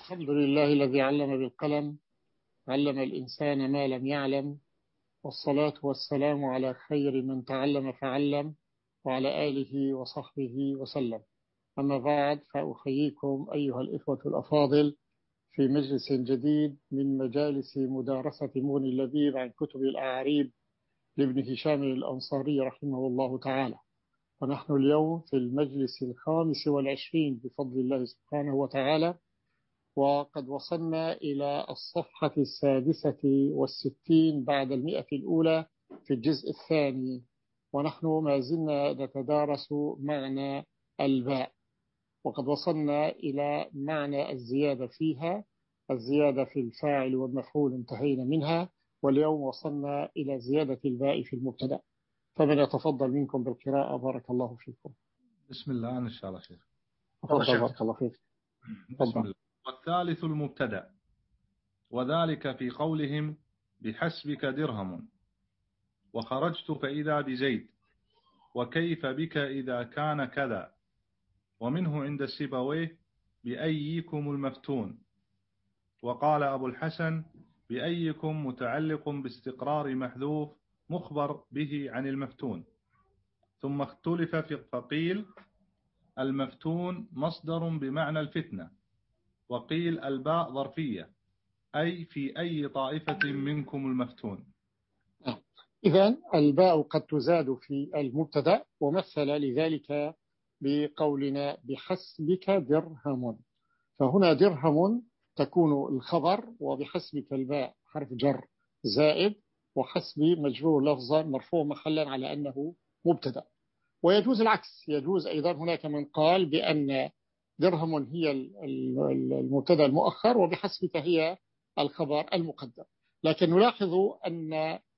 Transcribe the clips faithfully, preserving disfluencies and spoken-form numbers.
الحمد لله الذي علم بالقلم، علم الإنسان ما لم يعلم، والصلاة والسلام على خير من تعلم فعلم، وعلى آله وصحبه وسلم. أما بعد، فأحييكم أيها الإخوة الأفاضل في مجلس جديد من مجالس مدارسة مغني اللبيب عن كتب الأعاريب لابن هشام الأنصاري رحمه الله تعالى. ونحن اليوم في المجلس الخامس والعشرين بفضل الله سبحانه وتعالى، وقد وصلنا إلى الصفحة السادسة والستين بعد المئة الأولى في الجزء الثاني، ونحن ما زلنا نتدارس معنى الباء، وقد وصلنا إلى معنى الزيادة فيها، الزيادة في الفاعل والمفعول انتهينا منها، واليوم وصلنا إلى زيادة الباء في المبتدأ. فمن يتفضل منكم بالقراءة بارك الله فيكم. بسم الله. إن شاء الله شيخ. تفضل بارك الله فيك. بسم الله. والثالث المبتدأ، وذلك في قولهم بحسبك درهم، وخرجت فإذا بزيد، وكيف بك إذا كان كذا. ومنه عند السيبويه بأيكم المفتون. وقال أبو الحسن بأيكم متعلق باستقرار محذوف مخبر به عن المفتون. ثم اختلف في فقيل المفتون مصدر بمعنى الفتنة، وقيل الباء ظرفية أي في أي طائفة منكم المفتون. إذن الباء قد تزاد في المبتدأ، ومثل لذلك بقولنا بحسبك درهم، فهنا درهم تكون الخبر، وبحسبك الباء حرف جر زائد، وحسبي مجرور لفظا مرفوع محلا على أنه مبتدأ. ويجوز العكس، يجوز أيضا هناك من قال بأن درهم هي المبتدأ المؤخر وبحسبك هي الخبر المقدم. لكن نلاحظ أن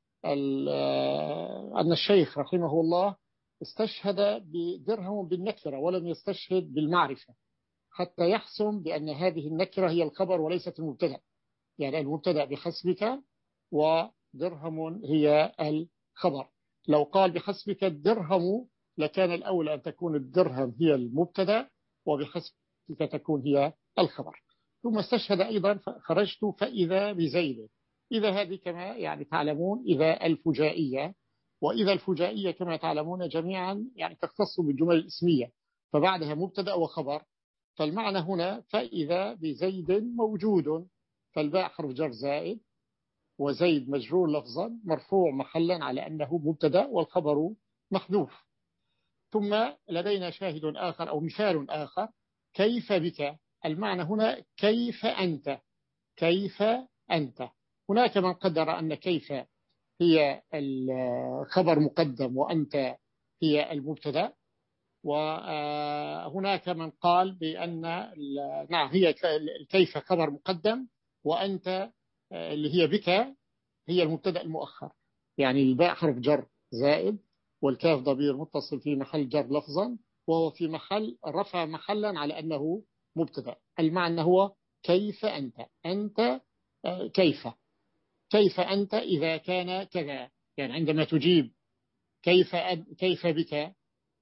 أن الشيخ رحمه الله استشهد بدرهم بالنكرة ولم يستشهد بالمعرفة، حتى يحسم بأن هذه النكرة هي الخبر وليست المبتدأ، يعني المبتدأ بحسبك ودرهم هي الخبر. لو قال بحسبك الدرهم لكان الأولى أن تكون الدرهم هي المبتدأ وبحسبك تكون هي الخبر. ثم استشهد أيضا خرجت فإذا بزيد. إذا هذه كما يعني تعلمون إذا الفجائية، وإذا الفجائية كما تعلمون جميعا يعني تختص بالجمل الاسمية، فبعدها مبتدأ وخبر. فالمعنى هنا فإذا بزيد موجود، فالباء حرف جر زائد، وزيد مجرور لفظا مرفوع محلا على أنه مبتدأ، والخبر محذوف. ثم لدينا شاهد آخر أو مثال آخر، كيف بك. المعنى هنا كيف أنت، كيف أنت. هناك من قدر أن كيف هي الخبر مقدم وأنت هي المبتدأ، وهناك من قال بأن نعم هي كيف خبر مقدم وأنت اللي هي بك هي المبتدأ المؤخر، يعني الباء حرف جر زائد والكاف ضمير متصل في محل جر لفظا، وهو في محل رفع محلا على أنه مبتدأ. المعنى هو كيف أنت، أنت كيف كيف أنت إذا كان كذا، يعني عندما تجيب كيف كيف بك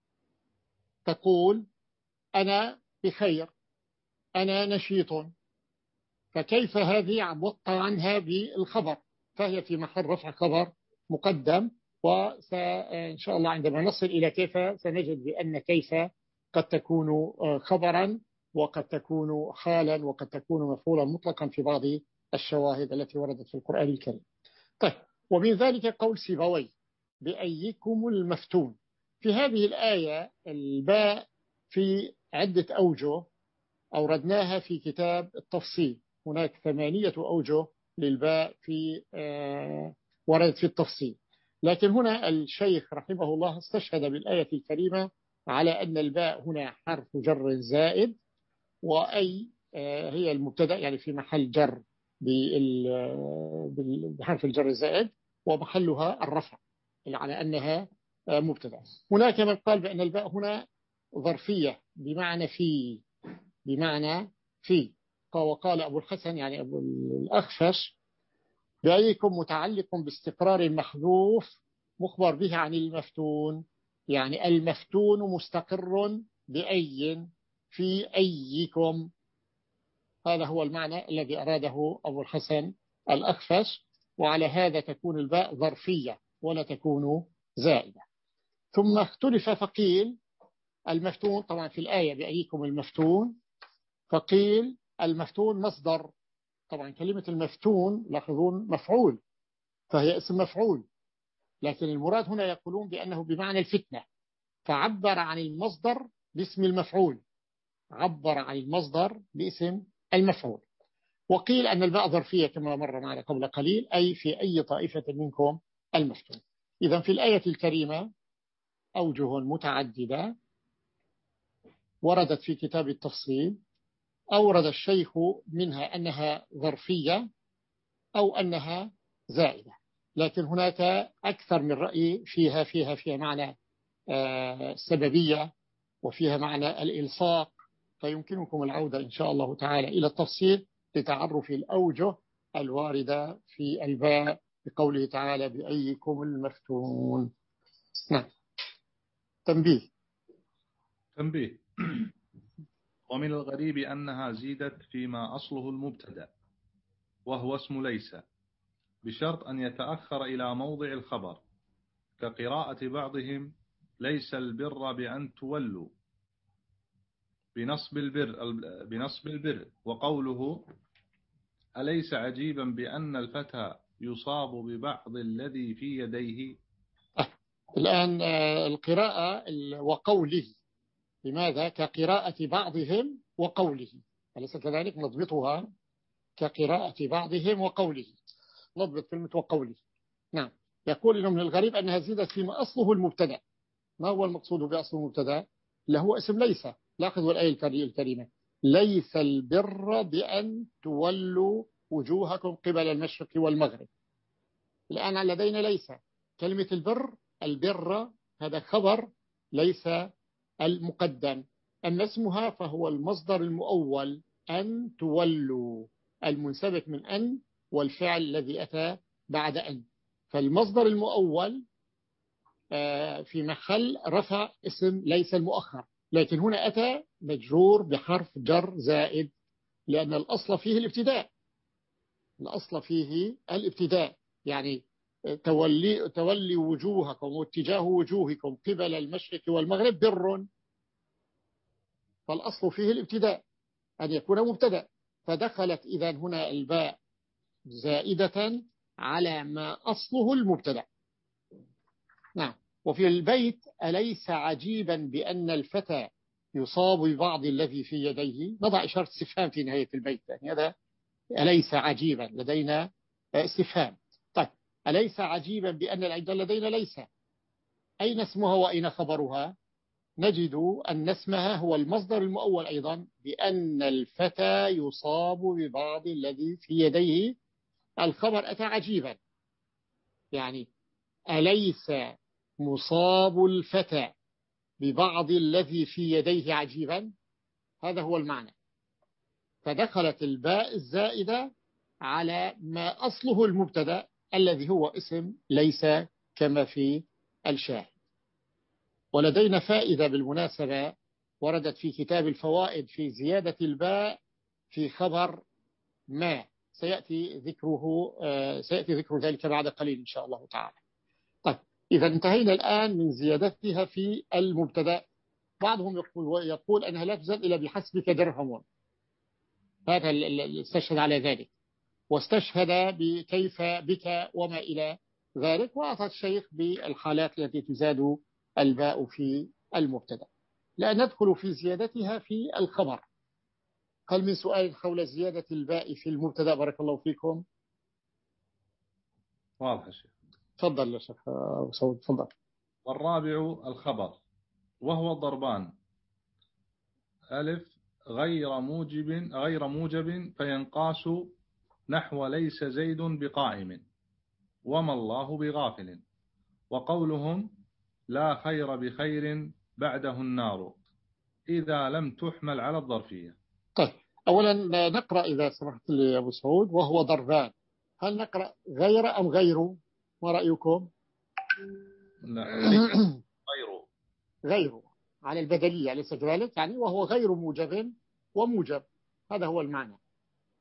تقول أنا بخير، أنا نشيط، فكيف هذه عوضت عنها بالخبر، فهي في محل رفع خبر مقدم. وإن شاء الله عندما نصل إلى كيف سنجد بأن كيف قد تكون خبرا، وقد تكون حالا، وقد تكون مفعولا مطلقا في بعض الشواهد التي وردت في القرآن الكريم. طيب، ومن ذلك قول سيبويه بأيكم المفتون. في هذه الآية الباء في عدة أوجه أوردناها في كتاب التفصيل، هناك ثمانية أوجه للباء في آه وردت في التفصيل، لكن هنا الشيخ رحمه الله استشهد بالآية الكريمة على أن الباء هنا حرف جر زائد، وأي آه هي المبتدأ يعني في محل جر بحرف الجر الزائد، ومحلها الرفع على أنها مبتدأ. هناك من قال بأن الباء هنا ظرفية بمعنى في، بمعنى في. وقال أبو الحسن يعني أبو الأخفش بأيكم متعلق باستقرار محذوف مخبر به عن المفتون، يعني المفتون مستقر بأي في أيكم. هذا هو المعنى الذي أراده أبو الحسن الأخفش، وعلى هذا تكون الباء ظرفية ولا تكون زائدة. ثم اختلف فقيل المفتون، طبعا في الآية بأيكم المفتون، فقيل المفتون مصدر. طبعا كلمة المفتون لاحظون مفعول، فهي اسم مفعول، لكن المراد هنا يقولون بأنه بمعنى الفتنة، فعبر عن المصدر باسم المفعول، عبر عن المصدر باسم المفعول. وقيل أن الباء ظرفية كما مر معنا قبل قليل، أي في أي طائفة منكم المفتون. إذا في الآية الكريمة أوجه متعددة وردت في كتاب التفصيل. أورد الشيخ منها أنها ظرفية أو أنها زائدة، لكن هناك أكثر من رأي فيها فيها فيها معنى السببية وفيها معنى الإلصاق، فيمكنكم العودة إن شاء الله تعالى إلى التفصيل لتعرف الأوجه الواردة في الباء بقوله تعالى بأيكم المفتون. نعم. تنبيه تنبيه ومن الغريب أنها زيدت فيما أصله المبتدأ وهو اسم ليس، بشرط أن يتأخر إلى موضع الخبر، كقراءة بعضهم ليس البر بأن تولوا بنصب البر, بنصب البر وقوله أليس عجيبا بأن الفتى يصاب ببعض الذي في يديه. الآن القراءة وقوله، لماذا كقراءة بعضهم وقوله؟ أليس كذلك؟ نضبطها كقراءة بعضهم وقوله، نضبط كلمة وقوله. نعم. يقول إنه من الغريب أنها زيدت فيما أصله المبتدأ. ما هو المقصود بأصل المبتدأ؟ اللي هو اسم ليس. لاحظوا الآية الكريمة ليس البر بأن تولوا وجوهكم قبل المشرق والمغرب. الآن لدينا ليس كلمة البر، البر هذا خبر ليس المقدم، أما اسمها فهو المصدر المؤول أن تولوا، المنسبك من أن والفعل الذي أتى بعد أن، فالمصدر المؤول في محل رفع اسم ليس المؤخر، لكن هنا أتى مجرور بحرف جر زائد، لأن الأصل فيه الابتداء، الأصل فيه الابتداء، يعني تولي, تولي وجوهكم واتجاه وجوهكم قبل المشرق والمغرب بر، فالأصل فيه الابتداء أن يكون مبتدأ، فدخلت إذا هنا الباء زائدة على ما أصله المبتدأ. نعم. وفي البيت أليس عجيبا بأن الفتى يصاب ببعض الذي في يديه، نضع إشارة استفهام في نهاية البيت، يعني هذا أليس عجيبا لدينا استفهام. طيب أليس عجيبا بأن العدة لدينا ليس، أين اسمها وأين خبرها؟ نجد أن اسمها هو المصدر المؤول أيضا بأن الفتى يصاب ببعض الذي في يديه، الخبر أتى عجيبا، يعني أليس مصاب الفتى ببعض الذي في يديه عجيبا، هذا هو المعنى، فدخلت الباء الزائدة على ما أصله المبتدأ الذي هو اسم ليس كما في الشاهد. ولدينا فائدة بالمناسبة وردت في كتاب الفوائد في زيادة الباء في خبر ما، سيأتي ذكره سيأتي ذكر ذلك بعد قليل إن شاء الله تعالى. طيب إذا انتهينا الآن من زيادتها في المبتدأ. بعضهم يقول, يقول أنها لا تزال إلا بحسبك درهم، هذا استشهد على ذلك، واستشهد بكيف بك وما إلى ذلك، وأعطى الشيخ بالحالات التي تزاد الباء في المبتدأ. لا ندخل في زيادتها في الخبر. هل من سؤال حول زيادة الباء في المبتدأ؟ بارك الله فيكم. واضح يا شيخ. تفضل يا شيخ أبو سعود، تفضل. والرابع الخبر وهو ضربان: ألف غير موجب غير موجب فينقاس نحو ليس زيد بقائم وما الله بغافل، وقولهم لا خير بخير بعده النار إذا لم تحمل على الظرفية. طيب أولا نقرأ إذا سمحت لي أبو سعود، وهو ضربان، هل نقرأ غير أم غيره؟ ما رأيكم؟ لا غيره غيره على البدلية، ليس كذلك؟ يعني وهو غير موجب وموجب، هذا هو المعنى.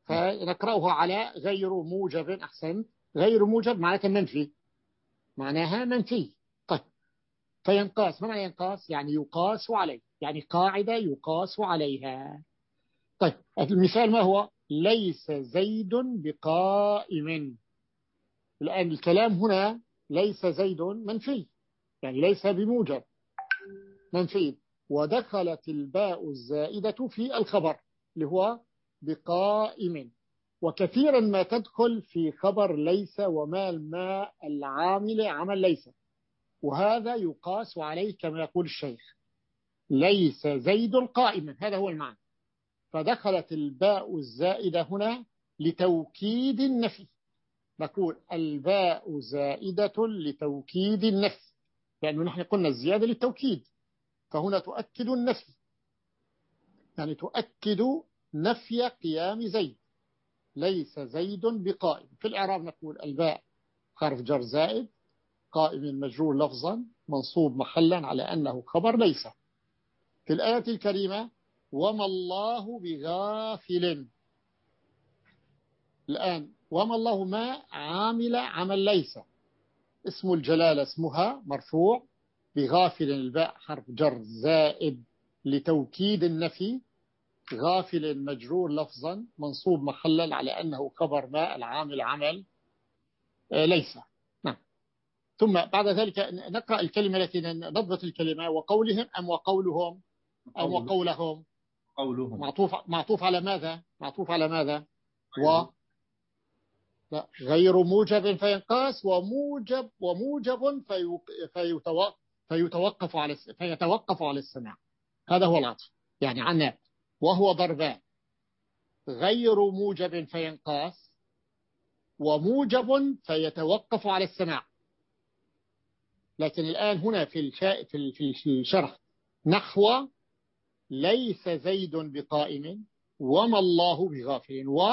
فنقرأها على غير موجب. أحسن، غير موجب معناتها منفي، معناها منفي. طيب، فينقاس، ما معنى ينقاس؟ يعني يقاس عليه، يعني قاعدة يقاس عليها. طيب المثال ما هو؟ ليس زيد بقائم. الآن الكلام هنا ليس زيد منفي، يعني ليس بموجب، منفي، ودخلت الباء الزائدة في الخبر اللي هو بقائم. وكثيرا ما تدخل في خبر ليس وما الماء العامل عمل ليس، وهذا يقاس عليه كما يقول الشيخ ليس زيد قائما، هذا هو المعنى. فدخلت الباء الزائدة هنا لتوكيد النفي، نقول الباء زائدة لتوكيد النفي، لأنه نحن قلنا الزيادة للتوكيد، فهنا تؤكد النفي، يعني تؤكد نفي قيام زيد. ليس زيد بقائم. في الإعراب نقول الباء حرف جر زائد، قائم مجرور لفظا منصوب محلا على أنه خبر ليس. في الآية الكريمة وما الله بغافل، الآن وما الله ما عامل عمل ليس، اسم الجلالة اسمها مرفوع، بغافل الباء حرف جر زائد لتوكيد النفي، غافل مجرور لفظا منصوب محلا على أنه خبر ما العامل عمل ليس. نعم. ثم بعد ذلك نقرأ الكلمة التي نضبط الكلمة. وقولهم أم وقولهم أم وقولهم؟ قولهم. معطوف معطوف على ماذا؟ معطوف على ماذا؟ و لا، غير موجب فينقاس، وموجب وموجب فيتوقف فيتوقف على فيتوقف على السماع. هذا هو العطف، يعني عن وهو ضربان، غير موجب فينقاس، وموجب فيتوقف على السماع. لكن الآن هنا في في الشرح نحو ليس زيد بقائم وما الله بغافل. و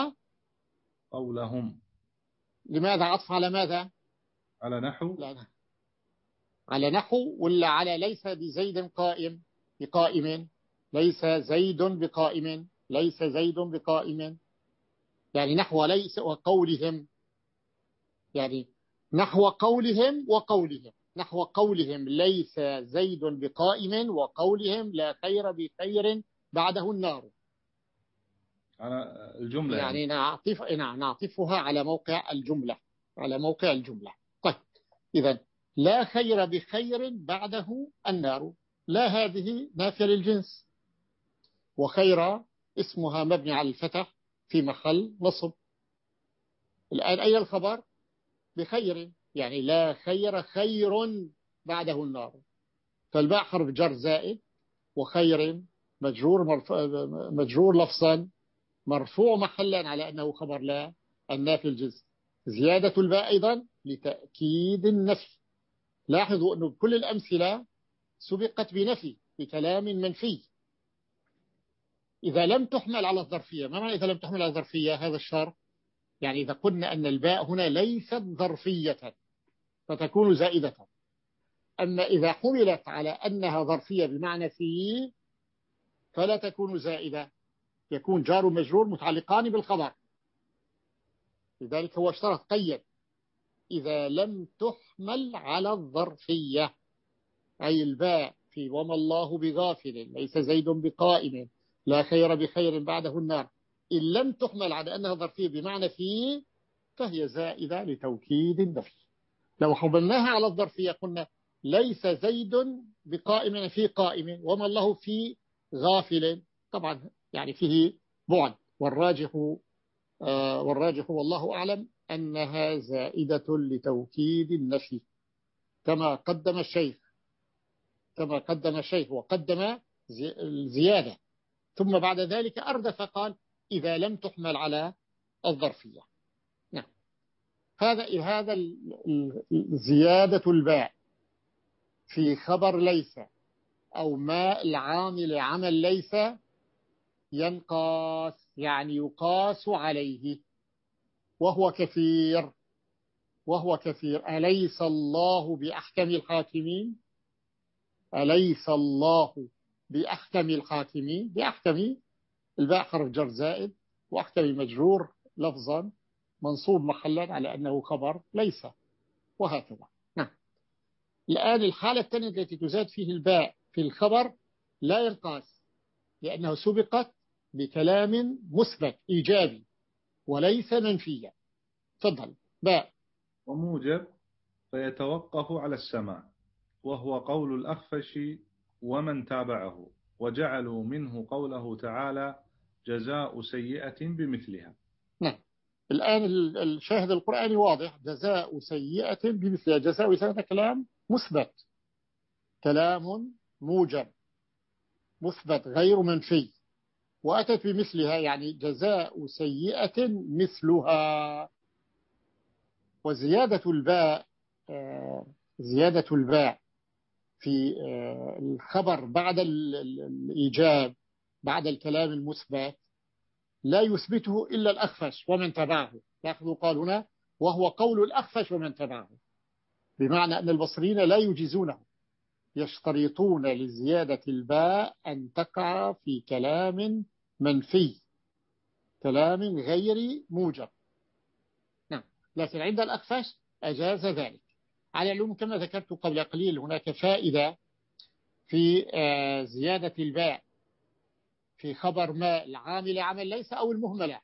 قولهم لماذا عطف على ماذا؟ على نحو، لا. على نحو ولا على ليس بزيد قائم بقائم؟ ليس زيد بقائم، ليس زيد بقائم، يعني نحو ليس وقولهم، يعني نحو قولهم وقولهم، نحو قولهم ليس زيد بقائم، وقولهم لا خير بخير بعده النار. على الجملة يعني, يعني. نعطف نعطفها على موقع الجملة، على موقع الجملة. طيب إذا لا خير بخير بعده النار، لا هذه نافية للجنس، وخير اسمها مبني على الفتح في محل نصب. الآن أي الخبر؟ بخير، يعني لا خير خير بعده النار، فالباء حرف جر زائد، وخير مجرور مجرور لفظا مرفوع محلا على أنه خبر لا النافي الجنس. زيادة الباء أيضا لتأكيد النفي. لاحظوا أنه كل الأمثلة سبقت بنفي بكلام منفي. إذا لم تحمل على الظرفية، ما معنى إذا لم تحمل على الظرفية؟ هذا الشرط، يعني إذا قلنا أن الباء هنا ليست ظرفية فتكون زائدة. أما إذا حملت على أنها ظرفية بمعنى في فلا تكون زائدة، يكون جار مجرور متعلقان بالخبر. لذلك هو اشترط قيد إذا لم تحمل على الظرفية، أي الباء في وما الله بغافل ليس زيد بقائم لا خير بخير بعده النار، إن لم تحمل على أنها ظرفية بمعنى في فهي زائدة لتوكيد النفي. لو حملناها على الظرفية قلنا ليس زيد بقائم في قائم وما الله في غافل، طبعا يعني فيه بعد، والراجح آه والراجح والله أعلم أنها زائدة لتوكيد النفي كما قدم الشيخ، كما قدم الشيخ وقدم الزيادة، ثم بعد ذلك أردف قال إذا لم تحمل على الظرفية. نعم. هذا هذا زيادة الباء في خبر ليس أو ما العامل عمل ليس ينقاس، يعني يقاس عليه، وهو كثير، وهو كثير. أليس الله بأحكم الحاكمين؟ أليس الله بأحكم الحاكمين؟ بأحكم الباء حرف جر زائد، وأحكم المجرور لفظا منصوب محلا على أنه خبر ليس، وهكذا. نعم. الآن الحالة الثانية التي تزاد فيه الباء في الخبر لا ينقاس، لأنه سبقت بكلام مثبت إيجابي وليس منفيا. تفضل. باء. وموجب فيتوقف على السماع، وهو قول الأخفش ومن تابعه، وجعلوا منه قوله تعالى جزاء سيئة بمثلها. نعم. الآن الشاهد القرآني واضح، جزاء سيئة بمثلها. جزاء سيئة كلام مثبت، كلام موجب مثبت غير منفي، وأتت بمثلها يعني جزاء سيئة مثلها. وزيادة الباء زيادة الباء في الخبر بعد الإيجاب بعد الكلام المثبت لا يثبته إلا الأخفش ومن تبعه. لاحظوا قال هنا وهو قول الأخفش ومن تبعه، بمعنى أن البصريين لا يجيزونه، يشترطون لزيادة الباء أن تقع في كلام منفي، كلام غير موجب. نعم. لكن عند الأخفش أجاز ذلك. على العلوم كما ذكرت قبل قليل هناك فائدة في زيادة الباء في خبر ما العامل عمل ليس أو المهملة.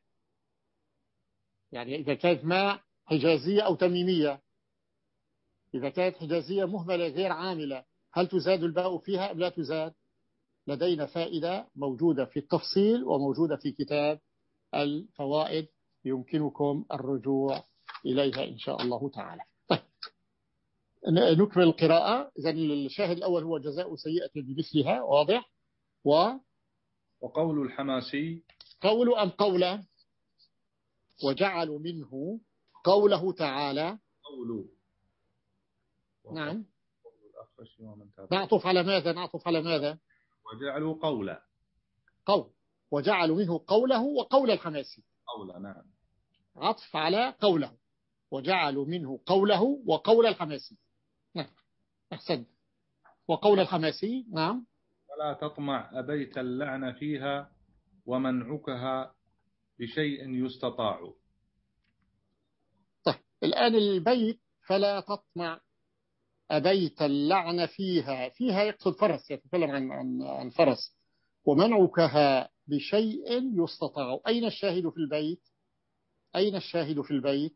يعني إذا كانت ما حجازية أو تميمية، إذا كانت حجازية مهملة غير عاملة، هل تزاد الباء فيها أم لا تزاد؟ لدينا فائدة موجودة في التفصيل وموجودة في كتاب الفوائد، يمكنكم الرجوع إليها إن شاء الله تعالى. طيب نكمل القراءة. إذن الشاهد الأول هو جزاء سيئة بمثلها، واضح. و وقول الحماسي قول أم قوله؟ وجعلوا منه قوله تعالى. قول. نعم. ومن نعطف على ماذا؟ نعطف على ماذا؟ وجعلوا قولا. قول. وجعلوا منه قوله وقول الحماسي. قولا. نعم. عطف على قوله. وجعلوا منه قوله وقول الحماسي. نعم. أحسن. وقول الحماسي. نعم. ولا تطمع أبيت اللعن فيها ومنعكها بشيء يستطاع. طيب الآن البيت فلا تطمع أبيت اللعن فيها، فيها يقصد فرس، يتكلم عن عن عن فرس. ومنعكها بشيء يستطاع. أين الشاهد في البيت؟ أين الشاهد في البيت؟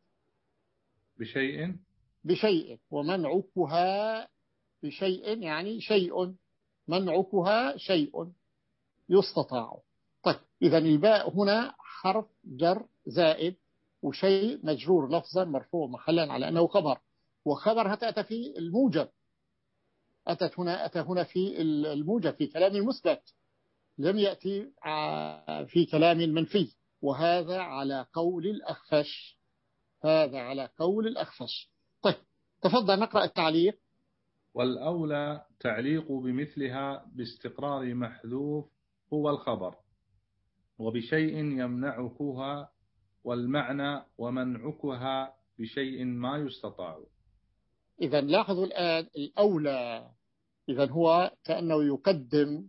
بشيء. بشيء. ومنعكها بشيء يعني شيء، منعكها شيء يستطاع. طيب إذا الباء هنا حرف جر زائد، وشيء مجرور لفظا مرفوع محلا على أنه خبر، وخبر أتى في الموجب، أتت هنا أتى هنا في الموجب في كلام المثبت، لم يأتي في كلام منفي. وهذا على قول الأخفش، هذا على قول الأخفش. طيب تفضل نقرأ التعليق. والأولى تعليق بمثلها باستقرار محذوف هو الخبر، وبشيء يمنعكها، والمعنى ومنعكها بشيء ما يستطاع. إذا لاحظوا الآن الأولى، إذا هو كأنه يقدم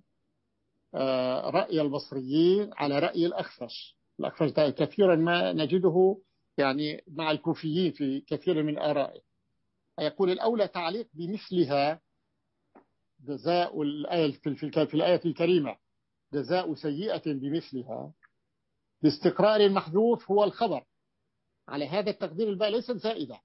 رأي البصريين على رأي الأخفش. الأخفش كثيرا ما نجده يعني مع الكوفيين في كثير من آرائه. يقول الأولى تعليق بمثلها، جزاء الآية في الآية الكريمة جزاء سيئة بمثلها، باستقرار المحذوف هو الخبر. على هذا التقدير الباء ليست زائدة،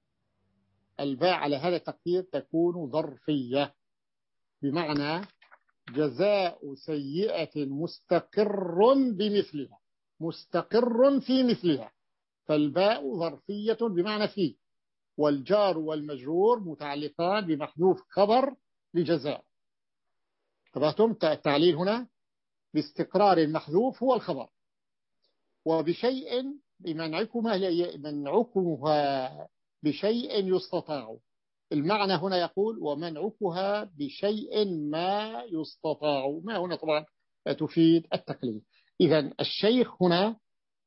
الباء على هذا التقدير تكون ظرفية، بمعنى جزاء سيئة مستقر بمثلها، مستقر في مثلها، فالباء ظرفية بمعنى فيه، والجار والمجرور متعلقان بمحذوف خبر لجزاء. تبعتم التعليل هنا باستقرار المحذوف هو الخبر، وبشيء بمنعكما منعكها بشيء يستطاع. المعنى هنا يقول ومنعكها بشيء ما يستطاع، ما هنا طبعا تفيد التقليد. إذن الشيخ هنا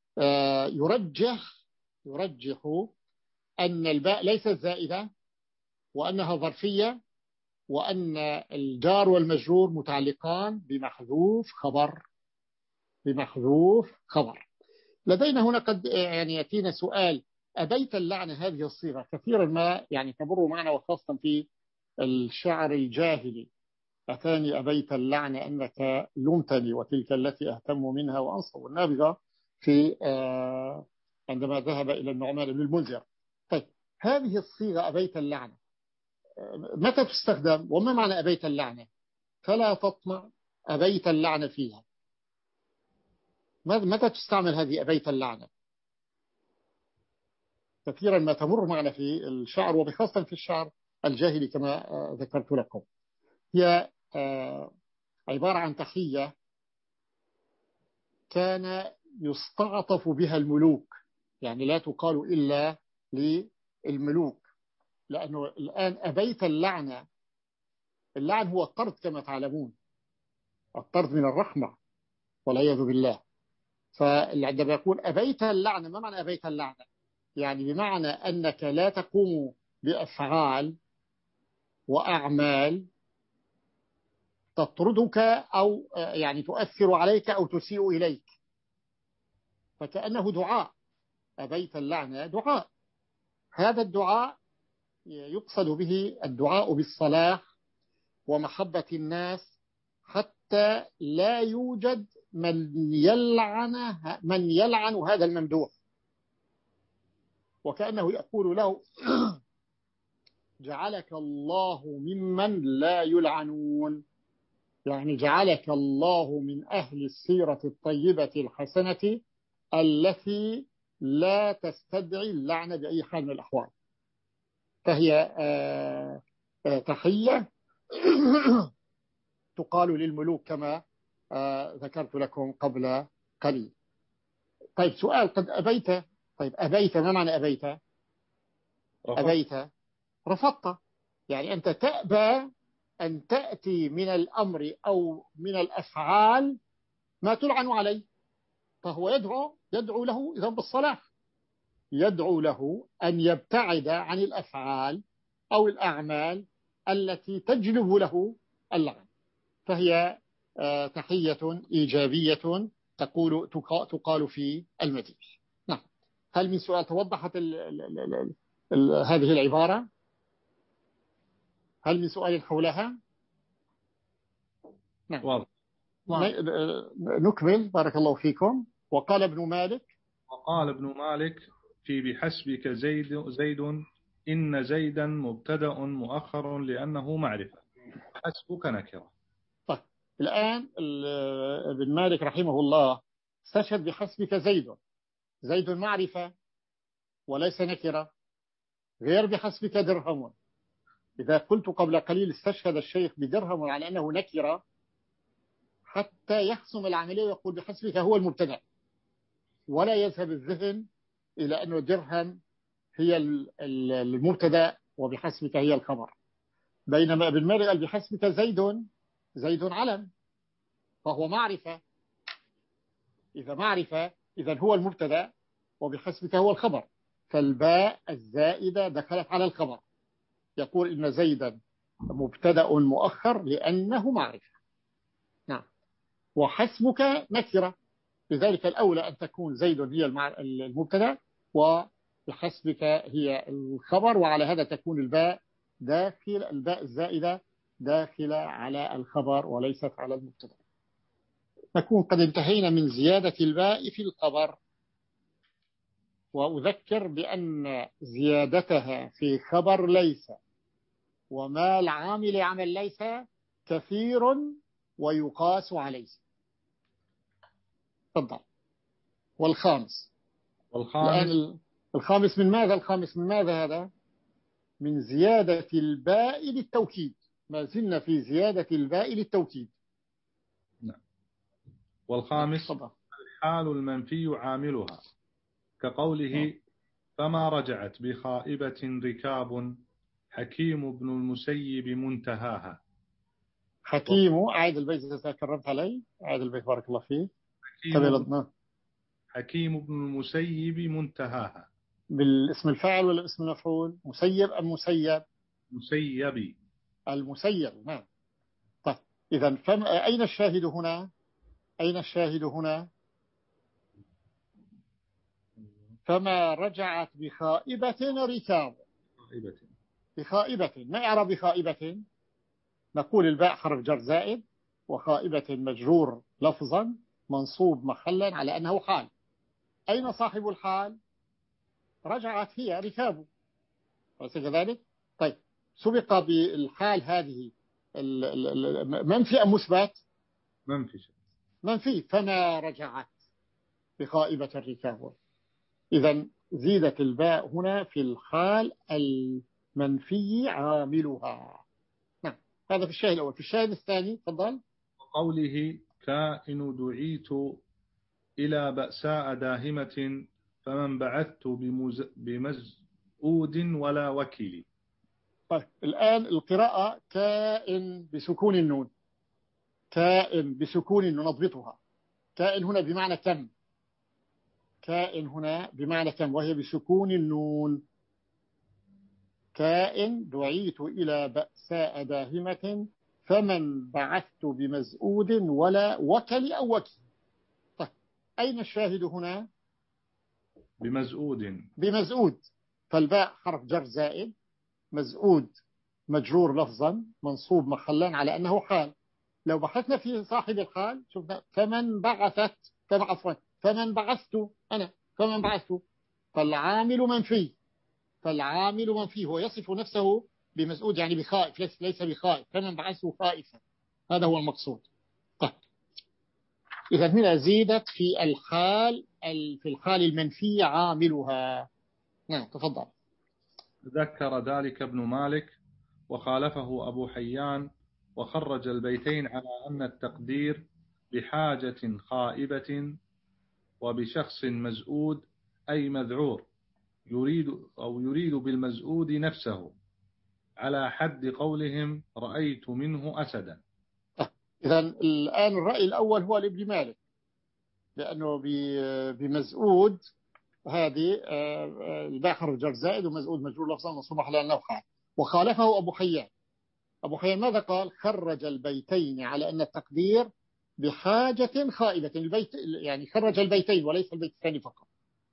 يرجح يرجح أن الباء ليست زائدة، وأنها ظرفية، وأن الجار والمجرور متعلقان بمحذوف خبر، بمحذوف خبر. لدينا هنا قد يعني يأتينا سؤال: أبيت اللعنة هذه الصيغة كثيرا ما يعني تمر معنا، وخاصة في الشعر الجاهلي. أتاني أبيت اللعنة أنك لمتني وتلك التي أهتم منها وأنصب النابغة في آه عندما ذهب إلى النعمان بن المنذر. طيب، هذه الصيغة أبيت اللعنة متى تستخدم وما معنى أبيت اللعنة؟ فلا تطمع أبيت اللعنة فيها. متى تستعمل هذه أبيت اللعنة؟ كثيرا ما تمر معنا في الشعر، وبخاصة في الشعر الجاهلي كما ذكرت لكم. هي عبارة عن تحية كان يستعطف بها الملوك، يعني لا تقال إلا للملوك، لأنه الآن أبيت اللعنة، اللعن هو الطرد كما تعلمون، الطرد من الرحمة والعياذ بالله. فعندما يقول أبيت اللعنة، ما معنى أبيت اللعنة؟ يعني بمعنى أنك لا تقوم بأفعال وأعمال تطردك أو يعني تؤثر عليك أو تسيء إليك، فكأنه دعاء. أبيت اللعنة دعاء، هذا الدعاء يقصد به الدعاء بالصلاح ومحبة الناس، حتى لا يوجد من يلعن من يلعن هذا الممدوح، وكأنه يقول له: جعلك الله ممن لا يلعنون، يعني جعلك الله من أهل السيرة الطيبة الحسنة التي لا تستدعي اللعنة بأي حال من الأحوال. فهي تحية تقال للملوك كما ذكرت لكم قبل قليل. طيب، سؤال: قد أبيت. طيب، أبيت ما معنى أبيت؟ أبيت رفضت، يعني أنت تأبى أن تأتي من الأمر أو من الأفعال ما تلعن عليه، فهو يدعو يدعو له إذن بالصلاح، يدعو له أن يبتعد عن الأفعال أو الأعمال التي تجلب له اللعن. فهي تحية إيجابية تقول تقال في المديح. نعم. هل من سؤال؟ توضحت ال ال ال ال ال هذه العبارة؟ هل من سؤال حولها؟ نعم. واضح. نكمل. بارك الله فيكم. وقال ابن مالك وقال ابن مالك في بحسبك زيد زيد إن زيدا مبتدأ مؤخر لأنه معرفة، حسبك نكرة. طيب، الآن ابن مالك رحمه الله استشهد بحسبك زيد. زيد معرفة وليس نكرة، غير بحسبك درهم. إذا قلت قبل قليل استشهد الشيخ بدرهم على أنه نكرة حتى يحسم العملية ويقول بحسبك هو المبتدأ، ولا يذهب الذهن إلى أنه درهم هي المبتدأ وبحسبك هي الخبر. بينما ابن مالك قال بحسبك زيد، زيد علم فهو معرفة، إذا معرفة إذا هو المبتدأ وبحسبك هو الخبر، فالباء الزائدة دخلت على الخبر. يقول إن زيدا مبتدأ مؤخر لأنه معرفة. نعم. وحسبك نكرة، لذلك الأولى أن تكون زيد هي المبتدأ وحسبك هي الخبر، وعلى هذا تكون الباء داخل الباء الزائدة داخلة على الخبر وليست على المبتدأ. نكون قد انتهينا من زيادة الباء في الخبر. وأذكر بأن زيادتها في خبر ليس وما العامل عمل ليس كثير ويقاس عليه. تفضل. والخامس والخامس الآن الخامس من ماذا؟ الخامس من ماذا هذا؟ من زيادة الباء للتوكيد. ما زلنا في زيادة الباء للتوكيد. نعم. والخامس الحال المنفي عاملها، كقوله فما رجعت بخائبة ركاب حكيم بن المسيب منتهاها. حكيم، أعيد البيت إذا كرمت علي، أعيد البيت بارك الله فيه. حكيم, حكيم بن المسيب منتهاها. بالاسم الفاعل ولا اسم المفعول؟ مسيب أم مسيب؟ مسيبي. المسيب. نعم. طيب، إذا فما أين الشاهد هنا؟ أين الشاهد هنا؟ فما رجعت بخائبة ركاب. بخائبة، ما إعراب بخائبة؟ نقول الباء حرف جر زائد، وخائبة مجرور لفظا منصوب محلا على أنه حال. أين صاحب الحال؟ رجعت هي ركاب، أليس كذلك؟ طيب، سبق بالحال هذه منفي أم مثبت؟ منفي. منفي. فما رجعت بخائبة الركاب. إذن زيدت الباء هنا في الحال المنفي عاملها. نعم، هذا في الشاهد الأول. في الشاهد الثاني تفضل. قوله كائن دعيت إلى بأساء داهمة فمن بعثت بمزؤود ولا وكيل. طيب، الآن القراءة كائن بسكون النون. كائن بسكون النون نضبطها. كائن هنا بمعنى كم. كائن هنا بمعنى كم وهي بسكون النون. كائن دعيت إلى بأساء داهمة فمن بعثت بمزؤود ولا وكل أو وكي. طيب، أين الشاهد هنا؟ بمزؤود. بمزؤود. فالباء حرف جر زائد، مزؤود مجرور لفظا منصوب محلا على أنه حال. لو بحثنا في صاحب الحال شفنا فمن بعثت، عفوا فمن بعثت أنا، فمن بعثت. فالعامل منفي. فالعامل منفي هو يصف نفسه بمزؤود، يعني بخائف، ليس بخائف. فمن بعثه خائفا، هذا هو المقصود. طيب، إذا هنا زيدت في الحال في الحال المنفي عاملها. نعم تفضل. ذكر ذلك ابن مالك وخالفه أبو حيان، وخرج البيتين على أن التقدير بحاجة خائبة وبشخص مزؤود أي مذعور، يريد أو يريد بالمزؤود نفسه، على حد قولهم رأيت منه أسدا. إذا الآن الرأي الأول هو لابن مالك، لأنه بمزؤود هذه الباء حرف جر زائد ومزؤود مجرور لفظا منصوب على أنه حال. وخالفه أبو حيان. أبو حيان ماذا قال؟ خرج البيتين على أن التقدير بحاجة خائبة. البيت يعني خرج البيتين وليس البيت الثاني فقط.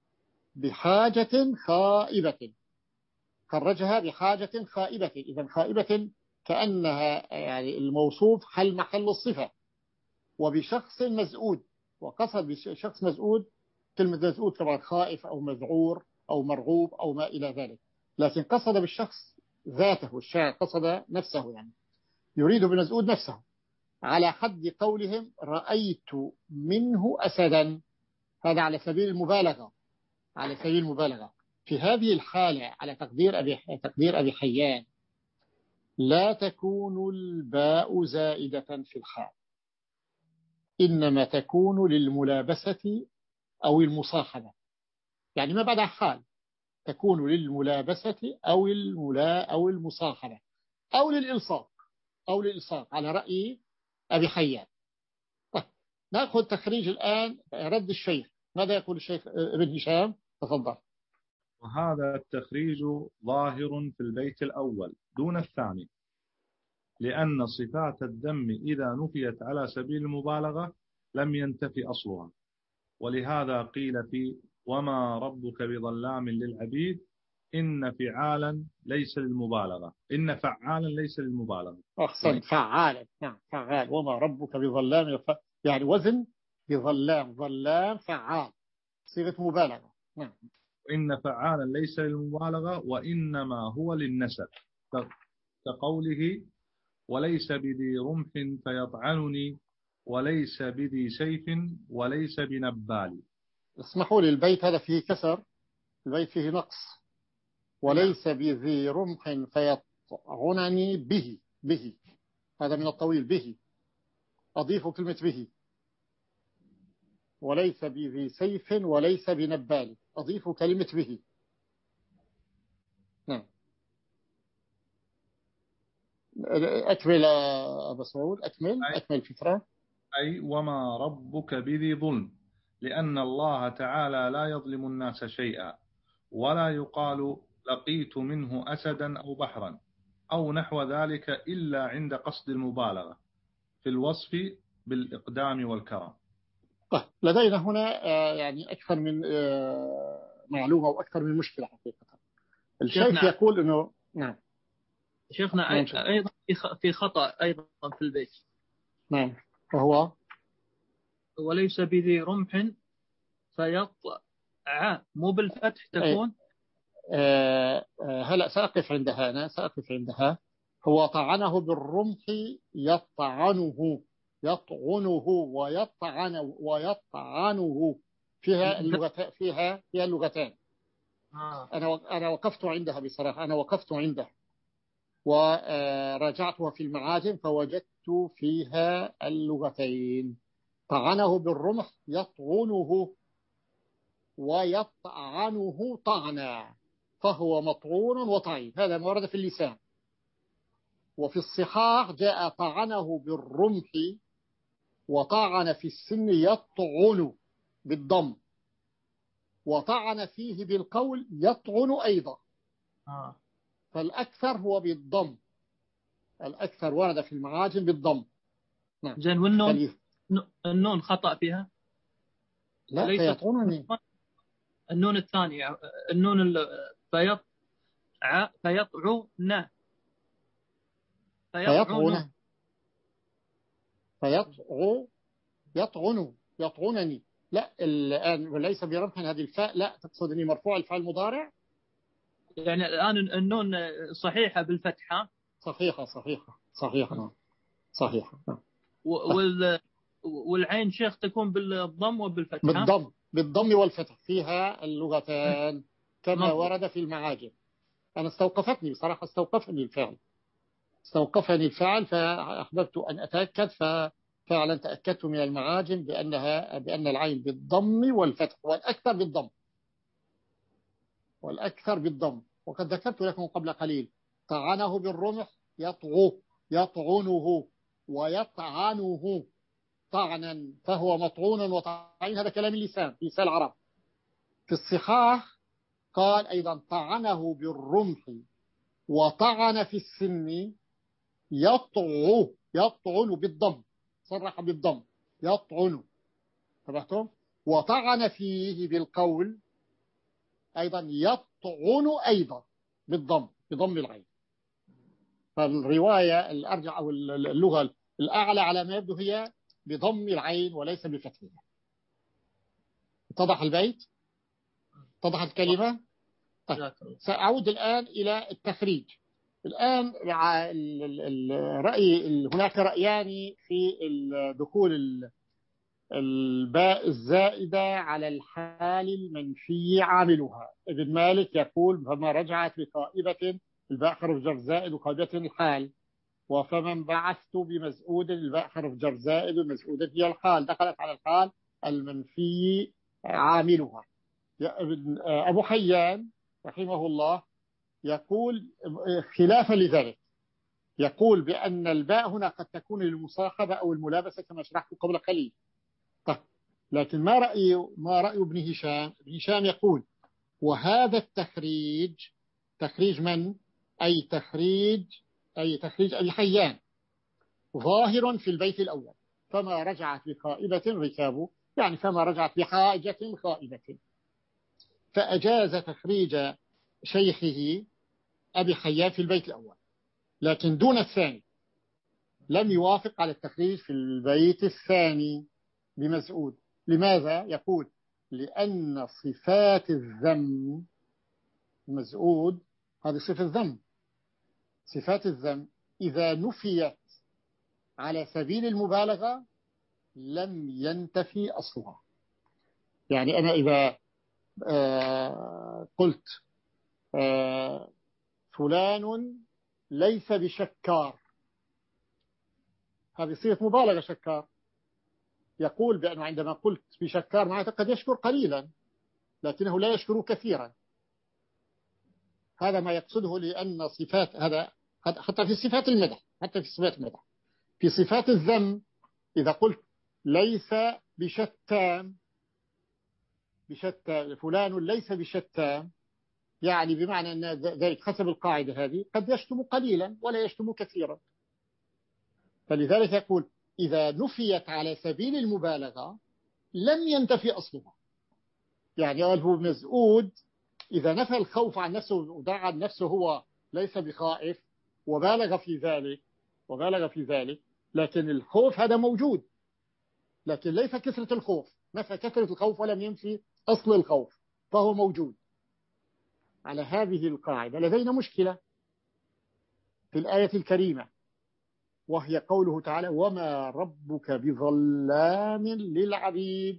بحاجة خائبة، خرجها بحاجة خائبة. إذا خائبة كأنها يعني الموصوف حل محل الصفة. وبشخص مزؤود، وقصد بشخص مزؤود كلمة مزؤود طبعا خائف أو مذعور أو مرغوب أو ما إلى ذلك، لكن قصد بالشخص ذاته. الشاعر قصد نفسه، يعني يريد بمزؤود نفسه، على حد قولهم رأيت منه أسدا. هذا على سبيل المبالغة، على سبيل المبالغة. في هذه الحالة على تقدير أبي تقدير أبي حيان لا تكون الباء زائدة في الحال، إنما تكون للملابسة أو المصاحبة. يعني ما بعدها حال، تكون للملابسة أو الملا أو المصاحبة أو للإلصاق أو للإلصاق على رأي أبي حيان. طيب، نأخذ تخريج الآن رد الشيخ. ماذا يقول الشيخ ابن هشام؟ تفضل. وهذا التخريج ظاهر في البيت الأول دون الثاني، لأن صفات الذم إذا نفيت على سبيل المبالغة لم ينتفي أصلها. ولهذا قيل في وما ربك بظلام للعبيد إن فعالا ليس للمبالغة، إن فعالا ليس للمبالغة. أحسن، فعالا. نعم، فعال. وما ربك بظلام، يعني وزن بظلام، ظلام فعال، صيغة مبالغة. نعم. إن فعالا ليس للمبالغة وإنما هو للنسب، كقوله وليس بذي رمح فيطعنني وليس بذي سيف وليس بنبال. اسمحوا لي، البيت هذا فيه كسر، البيت فيه نقص. وليس بذي رمح فيطعنني به، به هذا من الطويل، به أضيف كلمة به. وليس بذي سيف وليس بنبال، أضيف كلمة به. نعم، أكمل أبا سعود، أكمل أكمل الفكرة. أي وما ربك بذي ظلم، لأن الله تعالى لا يظلم الناس شيئا، ولا يقال لقيت منه أسدا أو بحرا أو نحو ذلك إلا عند قصد المبالغة في الوصف بالإقدام والكرم. طيب، لدينا هنا يعني أكثر من معلومة وأكثر من مشكلة حقيقة. الشيخ شيخنا يقول إنه نعم شيخنا نعم أي- أيضا في خ- في خطأ أيضا في البيت، نعم وهو وليس بذي رمح فيطع، مو بالفتح إيه، تكون. آه، آه، هلا سأقف عندها، أنا سأقف عندها. هو طعنه بالرمح، يطعنه يطعنه ويطعن ويطعنه، فيها اللغتان، فيها فيها اللغتان. آه. أنا أنا وقفت عندها بصراحة، أنا وقفت عندها وراجعتها في المعاجم فوجدت فيها اللغتين. طعنه بالرمح يطعنه ويطعنه طعنا، فهو مطعون وطعين، هذا ما ورد في اللسان. وفي الصحاح جاء طعنه بالرمح وطعن في السن يطعن بالضم، وطعن فيه بالقول يطعن أيضا. آه. فالأكثر هو بالضم، الأكثر ورد في المعاجم بالضم. نعم. زين، والنون، فلي... النون خطأ فيها، لا ليست فيطعنني. النون الثانية، النون ال- فيطع فيطعن فيطعن فيطعن فيطع يطعن يطعنني. لا الآن وليس برمح هذه الفاء، لا تقصدني مرفوع الفعل المضارع. يعني الآن النون صحيحة بالفتحة. صحيحة صحيحة صحيحة نعم صحيحة نعم. وال والعين شيخ تكون بالضم وبالفتحة. بالضم بالضم والفتح، فيها اللغتان كما مضبوط. ورد في المعاجم. أنا استوقفتني بصراحة، استوقفني الفعل استوقفني الفعل فأحببت أن أتأكد، ففعلا تأكدت من المعاجم بأنها بأن العين بالضم والفتح، والأكثر بالضم والأكثر بالضم. وقد ذكرت لكم قبل قليل طعنه بالرمح يطعو يطعنه ويطعنه طعنا، فهو مطعون وطعين، هذا كلام اللسان في لسان العرب. في الصحاح قال أيضا طعنه بالرمح وطعن في السن يطعو يطعن بالضم، صرح بالضم يطعن، تبعتم؟ وطعن فيه بالقول أيضا يطعن أيضا بالضم بضم العين. فالرواية الأرجع أو اللغة الأعلى على ما يبدو هي بضم العين وليس بفتحها. اتضح البيت؟ اتضحت الكلمة؟ طيب. سأعود الآن إلى التخريج. الآن الرأي، هناك رأيان في دخول الباء الزائدة على الحال المنفي عاملها. ابن مالك يقول فما رجعت بقائبة الباء حرف جر زائد وقائبة الحال، وفمن بعثت بمزؤود الباء حرف جر زائد ومزؤود هي الحال، دخلت على الحال المنفي عاملها. أبو حيان رحمه الله يقول خلافا لذلك، يقول بأن الباء هنا قد تكون للمصاحبة أو الملابسة كما شرحت قبل قليل. طيب. لكن ما رأي ما رأي ابن هشام؟ ابن هشام يقول وهذا التخريج تخريج من؟ أي تخريج أي تخريج أبي حيان ظاهر في البيت الأول، فما رجعت بخائبة ركابه، يعني فما رجعت بحاجة خائبة، فأجاز تخريج شيخه أبي حيان في البيت الأول، لكن دون الثاني. لم يوافق على التخريج في البيت الثاني بمسعود. لماذا؟ يقول لأن صفات الذم، مسعود هذه صفة الذم، صفات الذم إذا نفيت على سبيل المبالغة لم ينتفي أصلها. يعني أنا إذا آه قلت آه فلان ليس بشكار، هذه صيغة مبالغة شكار. يقول بأنه عندما قلت بشكار معناته قد يشكر قليلا لكنه لا يشكر كثيرا، هذا ما يقصده. لأن صفات هذا حتى في صفات المدح، حتى في صفات المدح، في صفات الذم إذا قلت ليس بشتام، بشتام فلان ليس بشتام، يعني بمعنى أن ذلك حسب القاعدة هذه قد يشتم قليلا ولا يشتم كثيرا. فلذلك يقول إذا نفيت على سبيل المبالغة لم ينتفي أصلها. يعني قال هو مزؤود إذا نفى الخوف عن نفسه ودعا عن نفسه هو ليس بخائف وبالغ في ذلك وبالغ في ذلك لكن الخوف هذا موجود، لكن ليس كثرة الخوف، نفى كثرة الخوف ولم ينفي أصل الخوف، فهو موجود. على هذه القاعدة لدينا مشكلة في الآية الكريمة، وهي قوله تعالى وما ربك بظلام للعبيد.